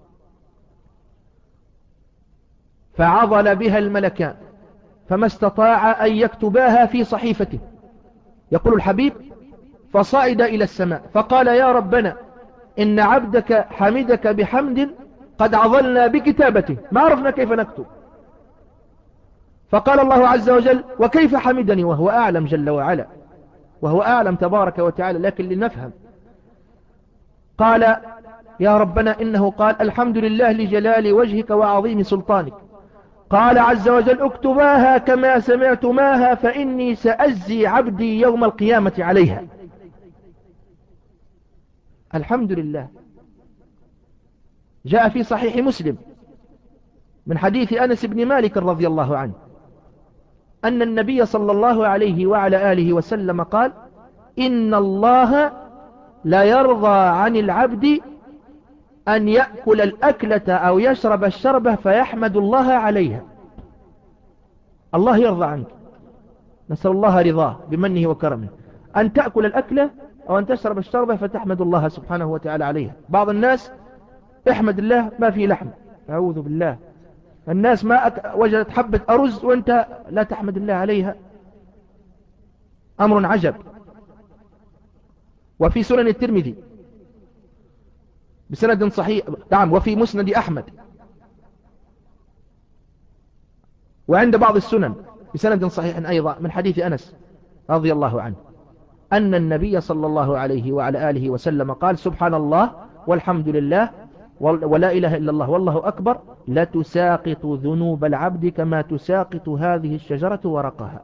فعضل بها الملكان فما استطاع أن يكتباها في صحيفته. يقول الحبيب فصعد إلى السماء فقال يا ربنا إن عبدك حمدك بحمد قد عضلنا بكتابته ما عرفنا كيف نكتب. فقال الله عز وجل وكيف حمدني وهو أعلم جل وعلا، وهو أعلم تبارك وتعالى، لكن لنفهم. قال يا ربنا إنه قال الحمد لله لجلال وجهك وعظيم سلطانك. قال عز وجل اكتباها كما سمعتماها فإني سأجزي عبدي يوم القيامة عليها. الحمد لله. جاء في صحيح مسلم من حديث أنس بن مالك رضي الله عنه أن النبي صلى الله عليه وعلى آله وسلم قال إن الله لا يرضى عن العبد أن يأكل الأكلة أو يشرب الشربة فيحمد الله عليها. الله يرضى عنك، نسأل الله رضاه بمنه وكرمه، أن تأكل الأكلة أو أن تشرب الشربة فتحمد الله سبحانه وتعالى عليها. بعض الناس احمد الله ما فيه لحم، أعوذ بالله. الناس ما أك... وجدت حبة أرز وأنت لا تحمد الله عليها، أمر عجب. وفي سنن الترمذي بسند صحيح، نعم، وفي مسند أحمد، وعند بعض السنن بسند صحيح أيضا من حديث أنس رضي الله عنه أن النبي صلى الله عليه وعلى آله وسلم قال: سبحان الله والحمد لله ولا إله إلا الله والله أكبر لا تساقط ذنوب العبد كما تساقط هذه الشجرة ورقها.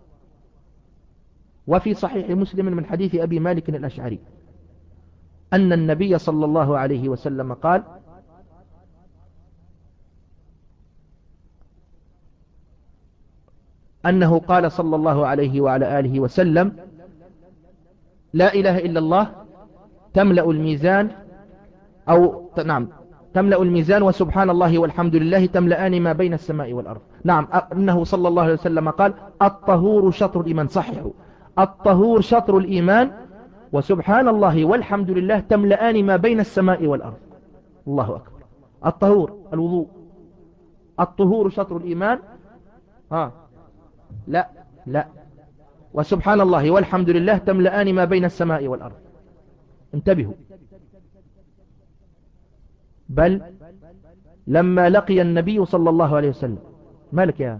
وفي صحيح مسلم من حديث أبي مالك الأشعري أن النبي صلى الله عليه وسلم قال: أنه قال صلى الله عليه وعلى آله وسلم: لا إله إلا الله تملأ الميزان، أو نعم تملأ الميزان، وسبحان الله والحمد لله تملأان ما بين السماء والأرض. نعم، أنه صلى الله عليه وسلم قال: الطهور شطر الإيمان، صححوا، الطهور شطر الإيمان، وسبحان الله والحمد لله تملأان ما بين السماء والأرض. الله أكبر. الطهور الوضوء، الطهور شطر الإيمان، ها لا لا وسبحان الله والحمد لله تملأان ما بين السماء والأرض. انتبهوا. بل لما لقي النبي صلى الله عليه وسلم، مالك يا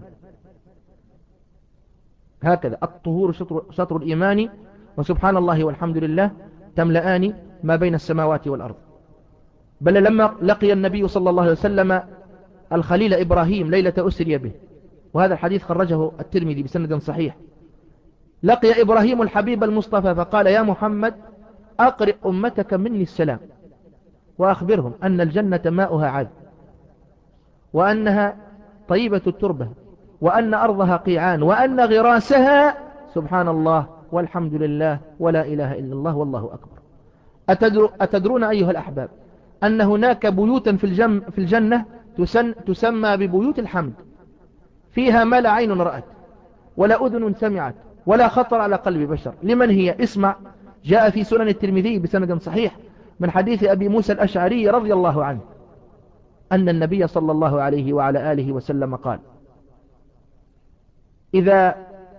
هكذا الطهور شطر, شطر الإيمان، وسبحان الله والحمد لله تملأان ما بين السماوات والأرض. بل لما لقي النبي صلى الله عليه وسلم الخليل إبراهيم ليلة أسري به، وهذا الحديث خرجه الترمذي بسند صحيح، لقي إبراهيم الحبيب المصطفى فقال: يا محمد أقرئ أمتك مني السلام، وأخبرهم أن الجنة ماؤها عذب، وأنها طيبة التربة، وأن أرضها قيعان، وأن غراسها سبحان الله والحمد لله ولا إله إلا الله والله أكبر. أتدر أتدرون أيها الأحباب أن هناك بيوتا في, الجم في الجنة تسن تسمى ببيوت الحمد، فيها ما لا عين رأت ولا أذن سمعت ولا خطر على قلب بشر. لمن هي؟ اسمع. جاء في سنن الترمذي بسند صحيح من حديث أبي موسى الأشعري رضي الله عنه أن النبي صلى الله عليه وعلى آله وسلم قال: إذا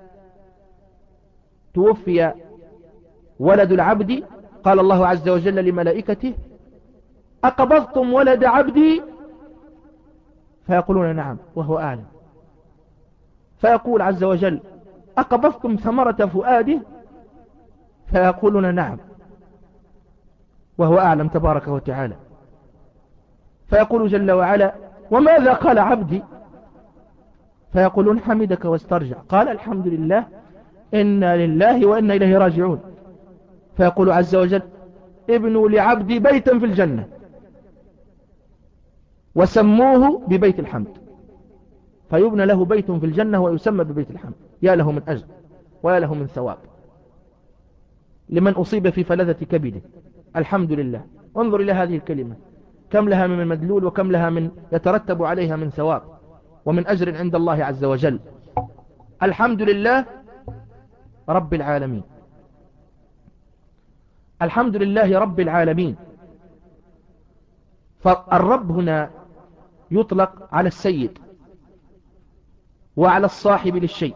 توفي ولد العبد قال الله عز وجل لملائكته: أقبضتم ولد عبدي؟ فيقولون: نعم، وهو أعلم. فيقول عز وجل: أقبضتم ثمرة فؤاده؟ فيقولون: نعم، وهو أعلم تبارك وتعالى. فيقول جل وعلا: وماذا قال عبدي؟ فيقولون: حمدك واسترجع، قال: الحمد لله، إنا لله وإنا إليه راجعون. فيقول عز وجل: ابنوا لعبدي بيتا في الجنة وسموه ببيت الحمد. فيبنى له بيت في الجنة ويسمى ببيت الحمد. يا له من أجر ويا له من ثواب لمن أصيب في فلذة كبده. الحمد لله. انظر إلى هذه الكلمة، كم لها من مدلول وكم لها من يترتب عليها من ثواب ومن أجر عند الله عز وجل. الحمد لله رب العالمين. الحمد لله رب العالمين. فالرب هنا يطلق على السيد وعلى الصاحب للشيء،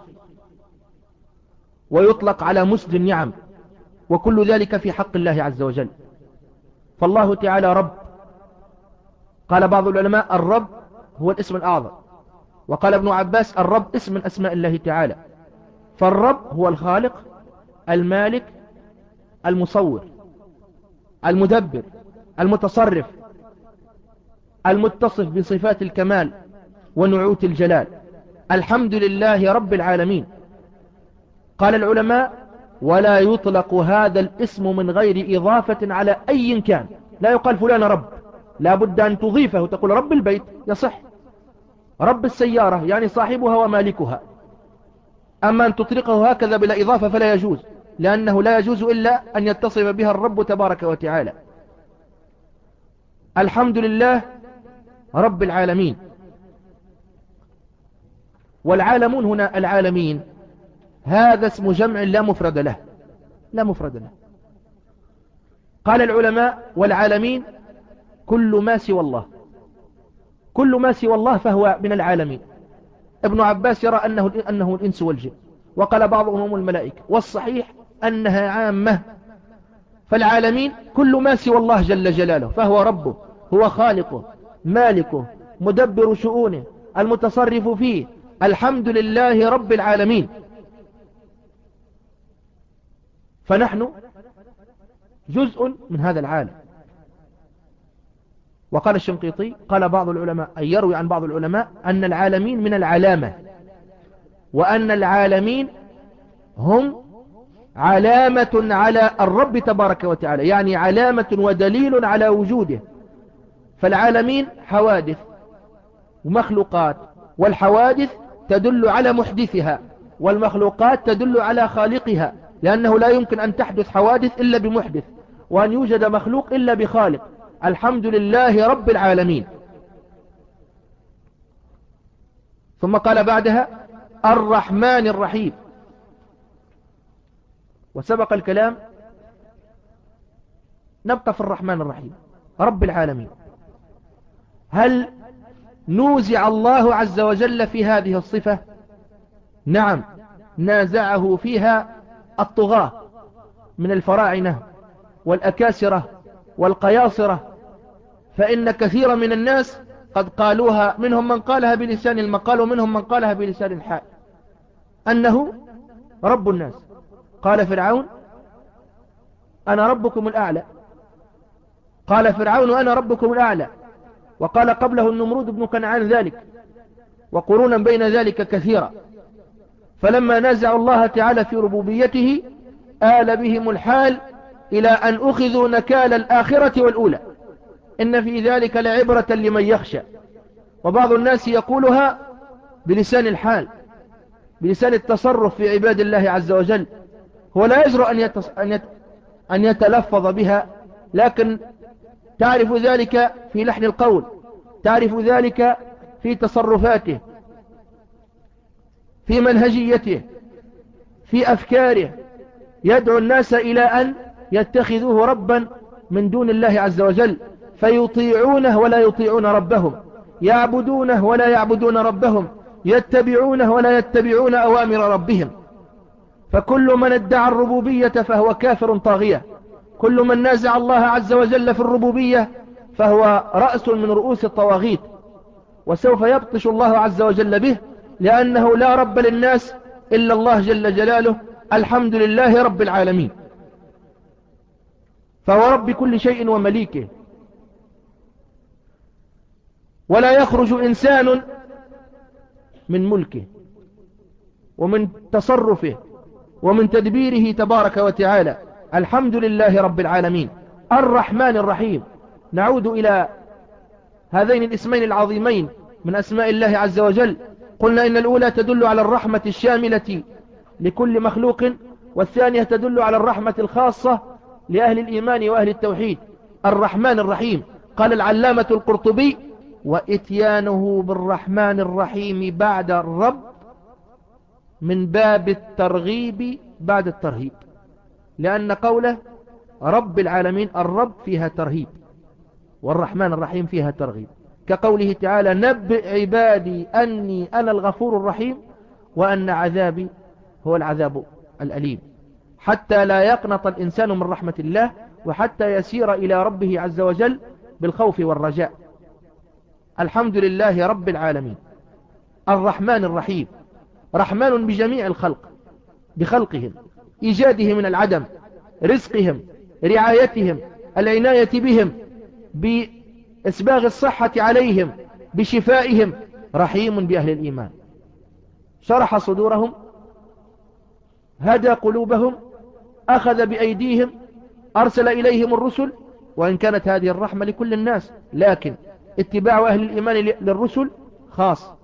ويطلق على مسد النعم، وكل ذلك في حق الله عز وجل. فالله تعالى رب. قال بعض العلماء: الرب هو الاسم الأعظم. وقال ابن عباس: الرب اسم من أسماء الله تعالى. فالرب هو الخالق المالك المصور المدبر المتصرف المتصف بصفات الكمال ونعوت الجلال. الحمد لله رب العالمين. قال العلماء: ولا يطلق هذا الاسم من غير إضافة على أي كان. لا يقال فلان رب، لا بد أن تضيفه، تقول رب البيت يصح، رب السيارة يعني صاحبها ومالكها. أما أن تطلقه هكذا بلا إضافة فلا يجوز، لأنه لا يجوز إلا أن يتصف بها الرب تبارك وتعالى. الحمد لله رب العالمين. والعالمون هنا العالمين هذا اسم جمع لا مفرد له، لا مفرد له. قال العلماء: والعالمين كل ما سوى الله، كل ما سوى الله فهو من العالمين. ابن عباس يرى أنه, أنه الإنس والجن، وقال بعضهم هم الملائكة، والصحيح أنها عامة فالعالمين كل ما سوى الله جل جلاله، فهو ربه، هو خالقه، مالكه، مدبر شؤونه، المتصرف فيه. الحمد لله رب العالمين. فنحن جزء من هذا العالم. وقال الشنقيطي، قال بعض العلماء، أي يروي عن بعض العلماء، أن العالمين من العلامة، وأن العالمين هم علامة على الرب تبارك وتعالى، يعني علامة ودليل على وجوده. فالعالمين حوادث ومخلوقات، والحوادث تدل على محدثها، والمخلوقات تدل على خالقها، لأنه لا يمكن أن تحدث حوادث إلا بمحدث، وأن يوجد مخلوق إلا بخالق. الحمد لله رب العالمين. ثم قال بعدها الرحمن الرحيم. وسبق الكلام، نبقى في الرحمن الرحيم رب العالمين. هل نوزع الله عز وجل في هذه الصفة؟ نعم، نازعه فيها الطغاة من الفراعنة والأكاسرة والقياصرة، فإن كثيرا من الناس قد قالوها، منهم من قالها بلسان المقال ومنهم من قالها بلسان الحال، أنه رب الناس. قال فرعون أنا ربكم الأعلى، قال فرعون أنا ربكم الأعلى، وقال قبله النمرود بن كنعان ذلك، وقرونا بين ذلك كثيرا. فلما نازعوا الله تعالى في ربوبيته آل بهم الحال إلى أن أخذوا نكال الآخرة والأولى. إن في ذلك لعبرة لمن يخشى. وبعض الناس يقولها بلسان الحال، بلسان التصرف في عباد الله عز وجل، هو لا يجرؤ أن, يتص... أن, يت... أن يتلفظ بها، لكن تعرف ذلك في لحن القول، تعرف ذلك في تصرفاته، في منهجيته، في أفكاره، يدعو الناس إلى أن يتخذوه ربا من دون الله عز وجل، فيطيعونه ولا يطيعون ربهم، يعبدونه ولا يعبدون ربهم، يتبعونه ولا يتبعون أوامر ربهم. فكل من ادعى الربوبية فهو كافر طاغية، كل من نازع الله عز وجل في الربوبية فهو رأس من رؤوس الطواغيت، وسوف يبطش الله عز وجل به، لأنه لا رب للناس إلا الله جل جلاله. الحمد لله رب العالمين، فهو رب كل شيء ومليكه. ولا يخرج إنسان من ملكه ومن تصرفه ومن تدبيره تبارك وتعالى. الحمد لله رب العالمين. الرحمن الرحيم. نعود إلى هذين الاسمين العظيمين من أسماء الله عز وجل. قلنا إن الأولى تدل على الرحمة الشاملة لكل مخلوق، والثانية تدل على الرحمة الخاصة لأهل الإيمان وأهل التوحيد. الرحمن الرحيم. قال العلامة القرطبي وإتيانه بالرحمن الرحيم بعد الرب من باب الترغيب بعد الترهيب، لأن قوله رب العالمين الرب فيها ترهيب، والرحمن الرحيم فيها ترغيب، كقوله تعالى نبئ عبادي أني أنا الغفور الرحيم وأن عذابي هو العذاب الأليم، حتى لا يقنط الإنسان من رحمة الله، وحتى يسير إلى ربه عز وجل بالخوف والرجاء. الحمد لله رب العالمين. الرحمن الرحيم. رحمن بجميع الخلق، بخلقهم، إيجاده من العدم، رزقهم، رعايتهم، العناية بهم، بإسباغ الصحة عليهم، بشفائهم. رحيم بأهل الإيمان، شرح صدورهم، هدى قلوبهم، أخذ بأيديهم، أرسل إليهم الرسل. وإن كانت هذه الرحمة لكل الناس، لكن اتباع أهل الإيمان للرسل خاص.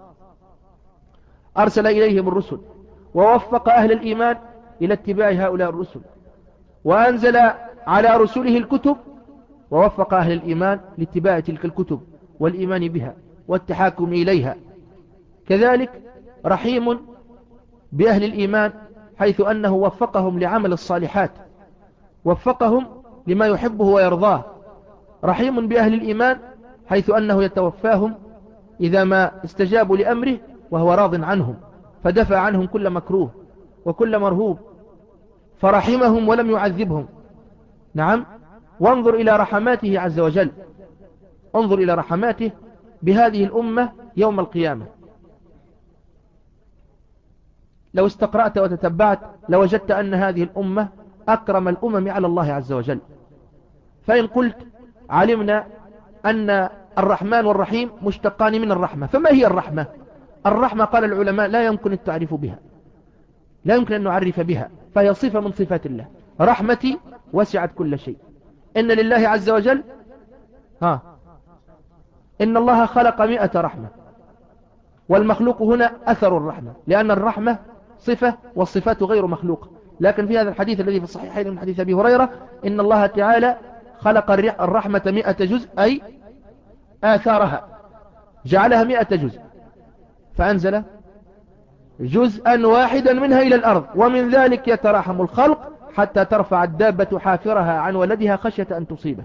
أرسل إليهم الرسل ووفق أهل الإيمان إلى اتباع هؤلاء الرسل، وأنزل على رسله الكتب ووفق أهل الإيمان لاتباع تلك الكتب والإيمان بها والتحاكم إليها. كذلك رحيم بأهل الإيمان، حيث أنه وفقهم لعمل الصالحات، وفقهم لما يحبه ويرضاه. رحيم بأهل الإيمان حيث أنه يتوفاهم إذا ما استجابوا لأمره وهو راض عنهم، فدفع عنهم كل مكروه وكل مرهوب، فرحمهم ولم يعذبهم. نعم. وانظر إلى رحماته عز وجل، انظر إلى رحماته بهذه الأمة يوم القيامة. لو استقرأت وتتبعت لوجدت أن هذه الأمة أكرم الأمم على الله عز وجل. فإن قلت علمنا أن الرحمن والرحيم مشتقان من الرحمة، فما هي الرحمة؟ الرحمة قال العلماء لا يمكن التعريف بها، لا يمكن أن نعرف بها، فهي صفة من صفات الله. رحمتي وسعت كل شيء. إن لله عز وجل ها إن الله خلق مئة رحمة، والمخلوق هنا أثر الرحمة، لأن الرحمة صفة والصفات غير مخلوقة. لكن في هذا الحديث الذي في الصحيحين من حديث أبي هريرة إن الله تعالى خلق الرحمة مئة جزء، أي آثارها جعلها مئة جزء، فأنزل جزءا واحدا منها إلى الأرض، ومن ذلك يتراحم الخلق حتى ترفع الدابة حافرها عن ولدها خشية أن تصيبه.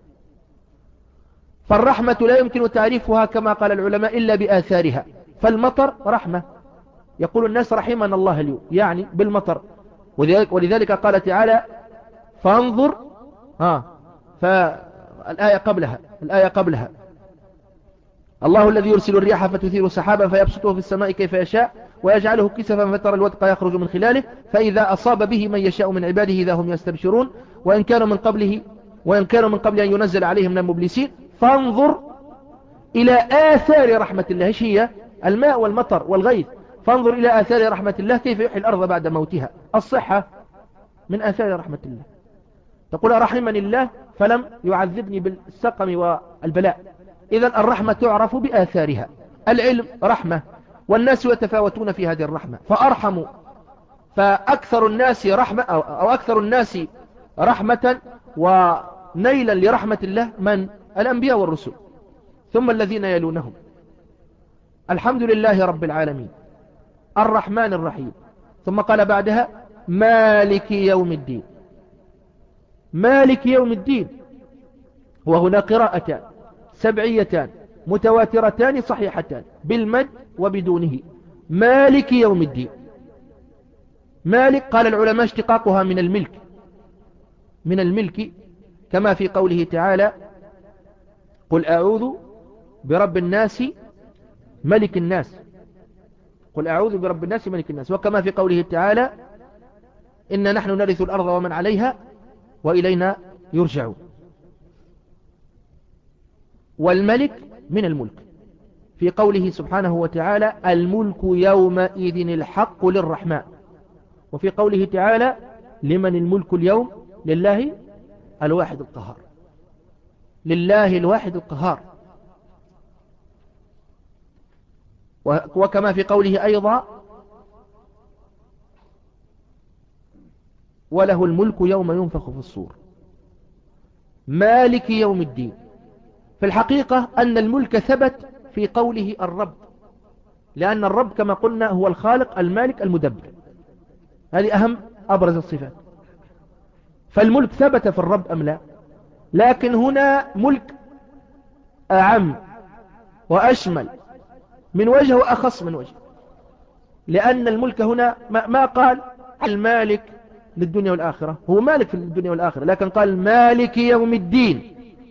فالرحمة لا يمكن تعريفها كما قال العلماء إلا بآثارها. فالمطر رحمة، يقول الناس رحمنا الله اليوم، يعني بالمطر. ولذلك, ولذلك قال تعالى فانظر ها فالآية قبلها الآية قبلها الله الذي يرسل الرياح فتثير سحابا فيبسطه في السماء كيف يشاء ويجعله كسفا فترى الودق يخرج من خلاله فإذا أصاب به من يشاء من عباده إذا هم يستبشرون وإن كانوا من قبله وإن كانوا من قبل أن ينزل عليهم من المبلسين. فانظر إلى آثار رحمة الله، ايش هي؟ الماء والمطر والغيث. فانظر إلى آثار رحمة الله كيف يحيي الأرض بعد موتها. الصحة من آثار رحمة الله. تقول رحمني الله فلم يعذبني بالسقم والبلاء. إذن الرحمة تعرف بآثارها. العلم رحمة، والناس يتفاوتون في هذه الرحمة، فأرحم فأكثر الناس رحمة أو, أو أكثر الناس رحمة ونيلا لرحمة الله من الأنبياء والرسل، ثم الذين يلونهم. الحمد لله رب العالمين الرحمن الرحيم، ثم قال بعدها مالك يوم الدين. مالك يوم الدين. وهنا قراءتان سبعيتان متواترتان صحيحتان بالمد وبدونه. مالك يوم الدين. مالك قال العلماء اشتقاقها من الملك، من الملك كما في قوله تعالى قل أعوذ برب الناس ملك الناس، قل أعوذ برب الناس ملك الناس، وكما في قوله تعالى إن نحن نرث الأرض ومن عليها وإلينا يرجعون. والملك من الملك في قوله سبحانه وتعالى الملك يومئذ الحق للرحمن، وفي قوله تعالى لمن الملك اليوم لله الواحد القهار. لله الواحد القهار. وكما في قوله أيضا وله الملك يوم ينفخ في الصور. مالك يوم الدين. في الحقيقة أن الملك ثبت في قوله الرب، لأن الرب كما قلنا هو الخالق المالك المدبر، هذه أهم أبرز الصفات. فالملك ثبت في الرب أم لا؟ لكن هنا ملك أعم وأشمل من وجه وأخص من وجه، لأن الملك هنا ما قال المالك للدنيا والآخرة، هو مالك في الدنيا والآخرة، لكن قال مالك يوم الدين.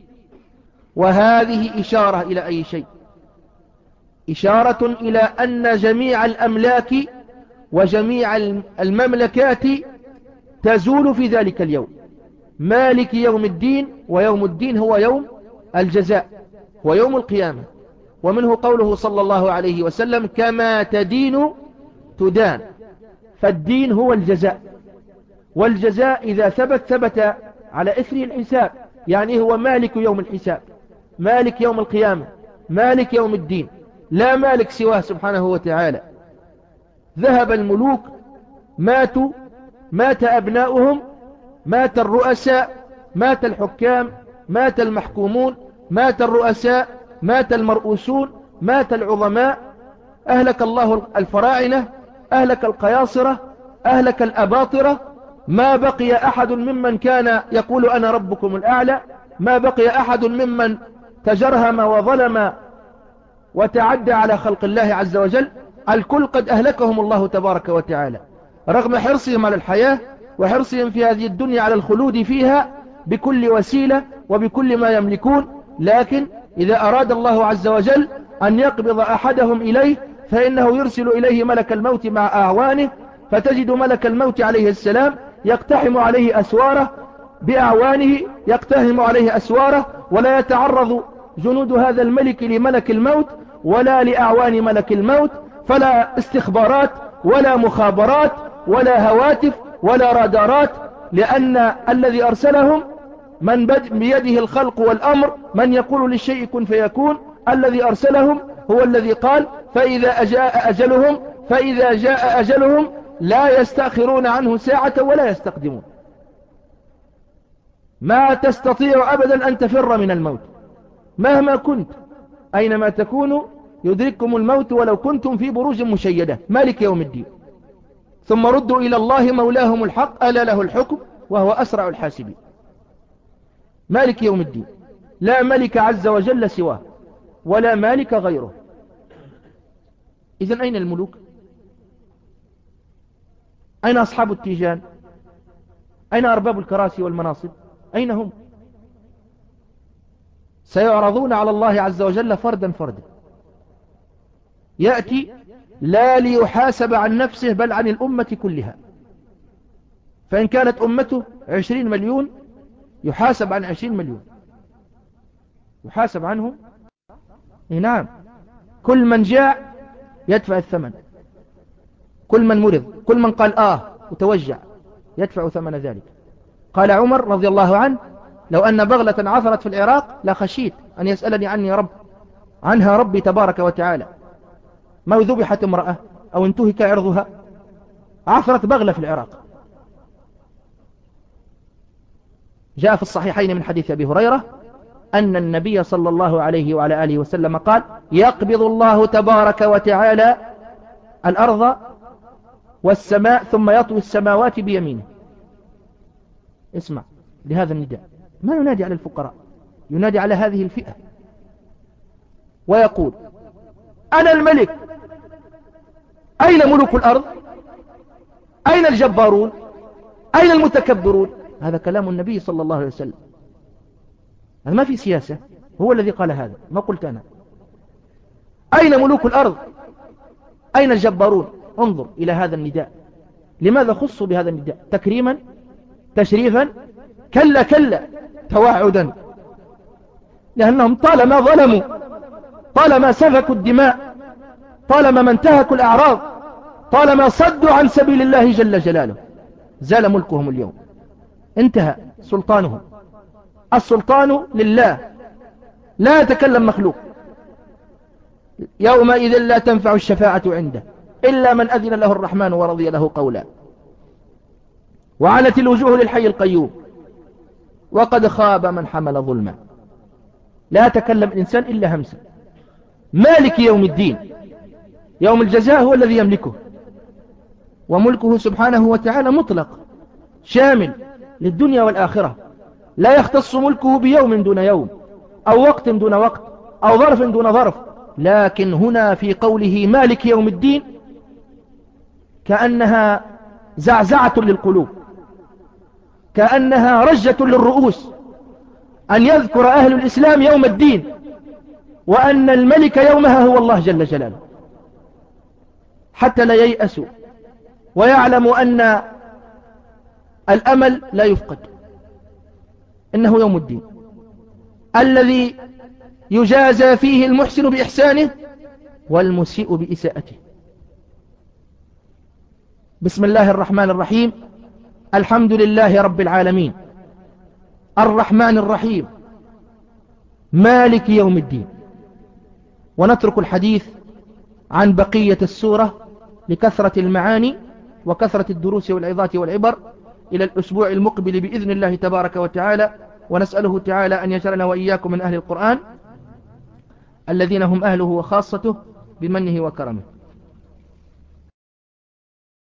وهذه إشارة إلى أي شيء؟ إشارة إلى أن جميع الأملاك وجميع المملكات تزول في ذلك اليوم. مالك يوم الدين، ويوم الدين هو يوم الجزاء ويوم القيامة. ومنه قوله صلى الله عليه وسلم كما تدين تدان. فالدين هو الجزاء، والجزاء إذا ثبت ثبت على إثره الحساب، يعني هو مالك يوم الحساب، مالك يوم القيامة، مالك يوم الدين، لا مالك سواه سبحانه وتعالى. ذهب الملوك، ماتوا، مات أبناؤهم، مات الرؤساء، مات الحكام، مات المحكومون، مات الرؤساء، مات المرؤوسون، مات العظماء، أهلك الله الفراعنة، أهلك القياصرة، أهلك الأباطرة. ما بقي أحد ممن كان يقول أنا ربكم الأعلى، ما بقي أحد ممن تجرهم وظلم وتعدى على خلق الله عز وجل. الكل قد أهلكهم الله تبارك وتعالى، رغم حرصهم على الحياة وحرصهم في هذه الدنيا على الخلود فيها، بكل وسيلة وبكل ما يملكون، لكن إذا أراد الله عز وجل أن يقبض أحدهم إليه فإنه يرسل إليه ملك الموت مع أعوانه، فتجد ملك الموت عليه السلام يقتحم عليه أسواره بأعوانه، يقتحم عليه أسواره، ولا يتعرض جنود هذا الملك لملك الموت ولا لأعوان ملك الموت، فلا استخبارات ولا مخابرات ولا هواتف ولا رادارات، لأن الذي أرسلهم من بيده الخلق والأمر، من يقول للشيء كن فيكون. الذي أرسلهم هو الذي قال فإذا جاء أجلهم فإذا جاء أجلهم لا يستأخرون عنه ساعة ولا يستقدمون. ما تستطيع أبدا أن تفر من الموت مهما كنت، أينما تكونوا يدرككم الموت ولو كنتم في بروج مشيدة. مالك يوم الدين. ثم ردوا إلى الله مولاهم الحق ألا له الحكم وهو أسرع الحاسبين. مالك يوم الدين، لا ملك عز وجل سواه ولا مالك غيره. إذن أين الملوك؟ أين أصحاب التيجان؟ أين أرباب الكراسي والمناصب؟ أين هم؟ سيعرضون على الله عز وجل فردا فردا. يأتي لا ليحاسب عن نفسه بل عن الأمة كلها، فإن كانت أمته عشرين مليون يحاسب عن عشرين مليون، يحاسب عنهم. نعم، كل من جاء يدفع الثمن، كل من مرض، كل من قال آه وتوجع يدفع ثمن ذلك. قال عمر رضي الله عنه لو أن بغلة عثرت في العراق لخشيت أن يسألني عني رب عنها ربي تبارك وتعالى، ما ذبحت امرأة أو انتهك عرضها، عثرت بغلة في العراق. جاء في الصحيحين من حديث أبي هريرة أن النبي صلى الله عليه وعلى آله وسلم قال يقبض الله تبارك وتعالى الأرض والسماء ثم يطوي السماوات بيمينه. اسمع لهذا النداء، ما ينادي على الفقراء، ينادي على هذه الفئة ويقول أنا الملك، أين ملوك الأرض؟ أين الجبارون؟ أين المتكبرون؟ هذا كلام النبي صلى الله عليه وسلم، هذا ما في سياسة، هو الذي قال هذا، ما قلت أنا. أين ملوك الأرض؟ أين الجبارون؟ انظر إلى هذا النداء. لماذا خصوا بهذا النداء؟ تكريما؟ تشريفا؟ كلا كلا، توعدا، لأنهم طالما ظلموا، طالما سفكوا الدماء، طالما ما انتهكوا الأعراض، طالما صدوا عن سبيل الله جل جلاله، زال ملكهم اليوم، انتهى سلطانهم. السلطان لله، لا يتكلم مخلوق. يومئذ لا تنفع الشفاعة عنده إلا من أذن له الرحمن ورضي له قولا، وعنت الوجوه للحي القيوم وقد خاب من حمل ظلما. لا يتكلم الإنسان إلا همسا. مالك يوم الدين، يوم الجزاء هو الذي يملكه، وملكه سبحانه وتعالى مطلق شامل للدنيا والآخرة، لا يختص ملكه بيوم دون يوم أو وقت دون وقت أو ظرف دون ظرف. لكن هنا في قوله مالك يوم الدين كأنها زعزعة للقلوب، كأنها رجة للرؤوس، أن يذكر أهل الإسلام يوم الدين وأن الملك يومها هو الله جل جلاله، حتى لا ييأسوا ويعلموا أن الأمل لا يفقد. إنه يوم الدين الذي يجازى فيه المحسن بإحسانه والمسيء بإساءته. بسم الله الرحمن الرحيم، الحمد لله رب العالمين، الرحمن الرحيم، مالك يوم الدين. ونترك الحديث عن بقية السورة لكثرة المعاني وكثرة الدروس والعظات والعبر إلى الأسبوع المقبل بإذن الله تبارك وتعالى، ونسأله تعالى أن يجعلنا وإياكم من أهل القرآن الذين هم أهله وخاصته بمنه وكرمه.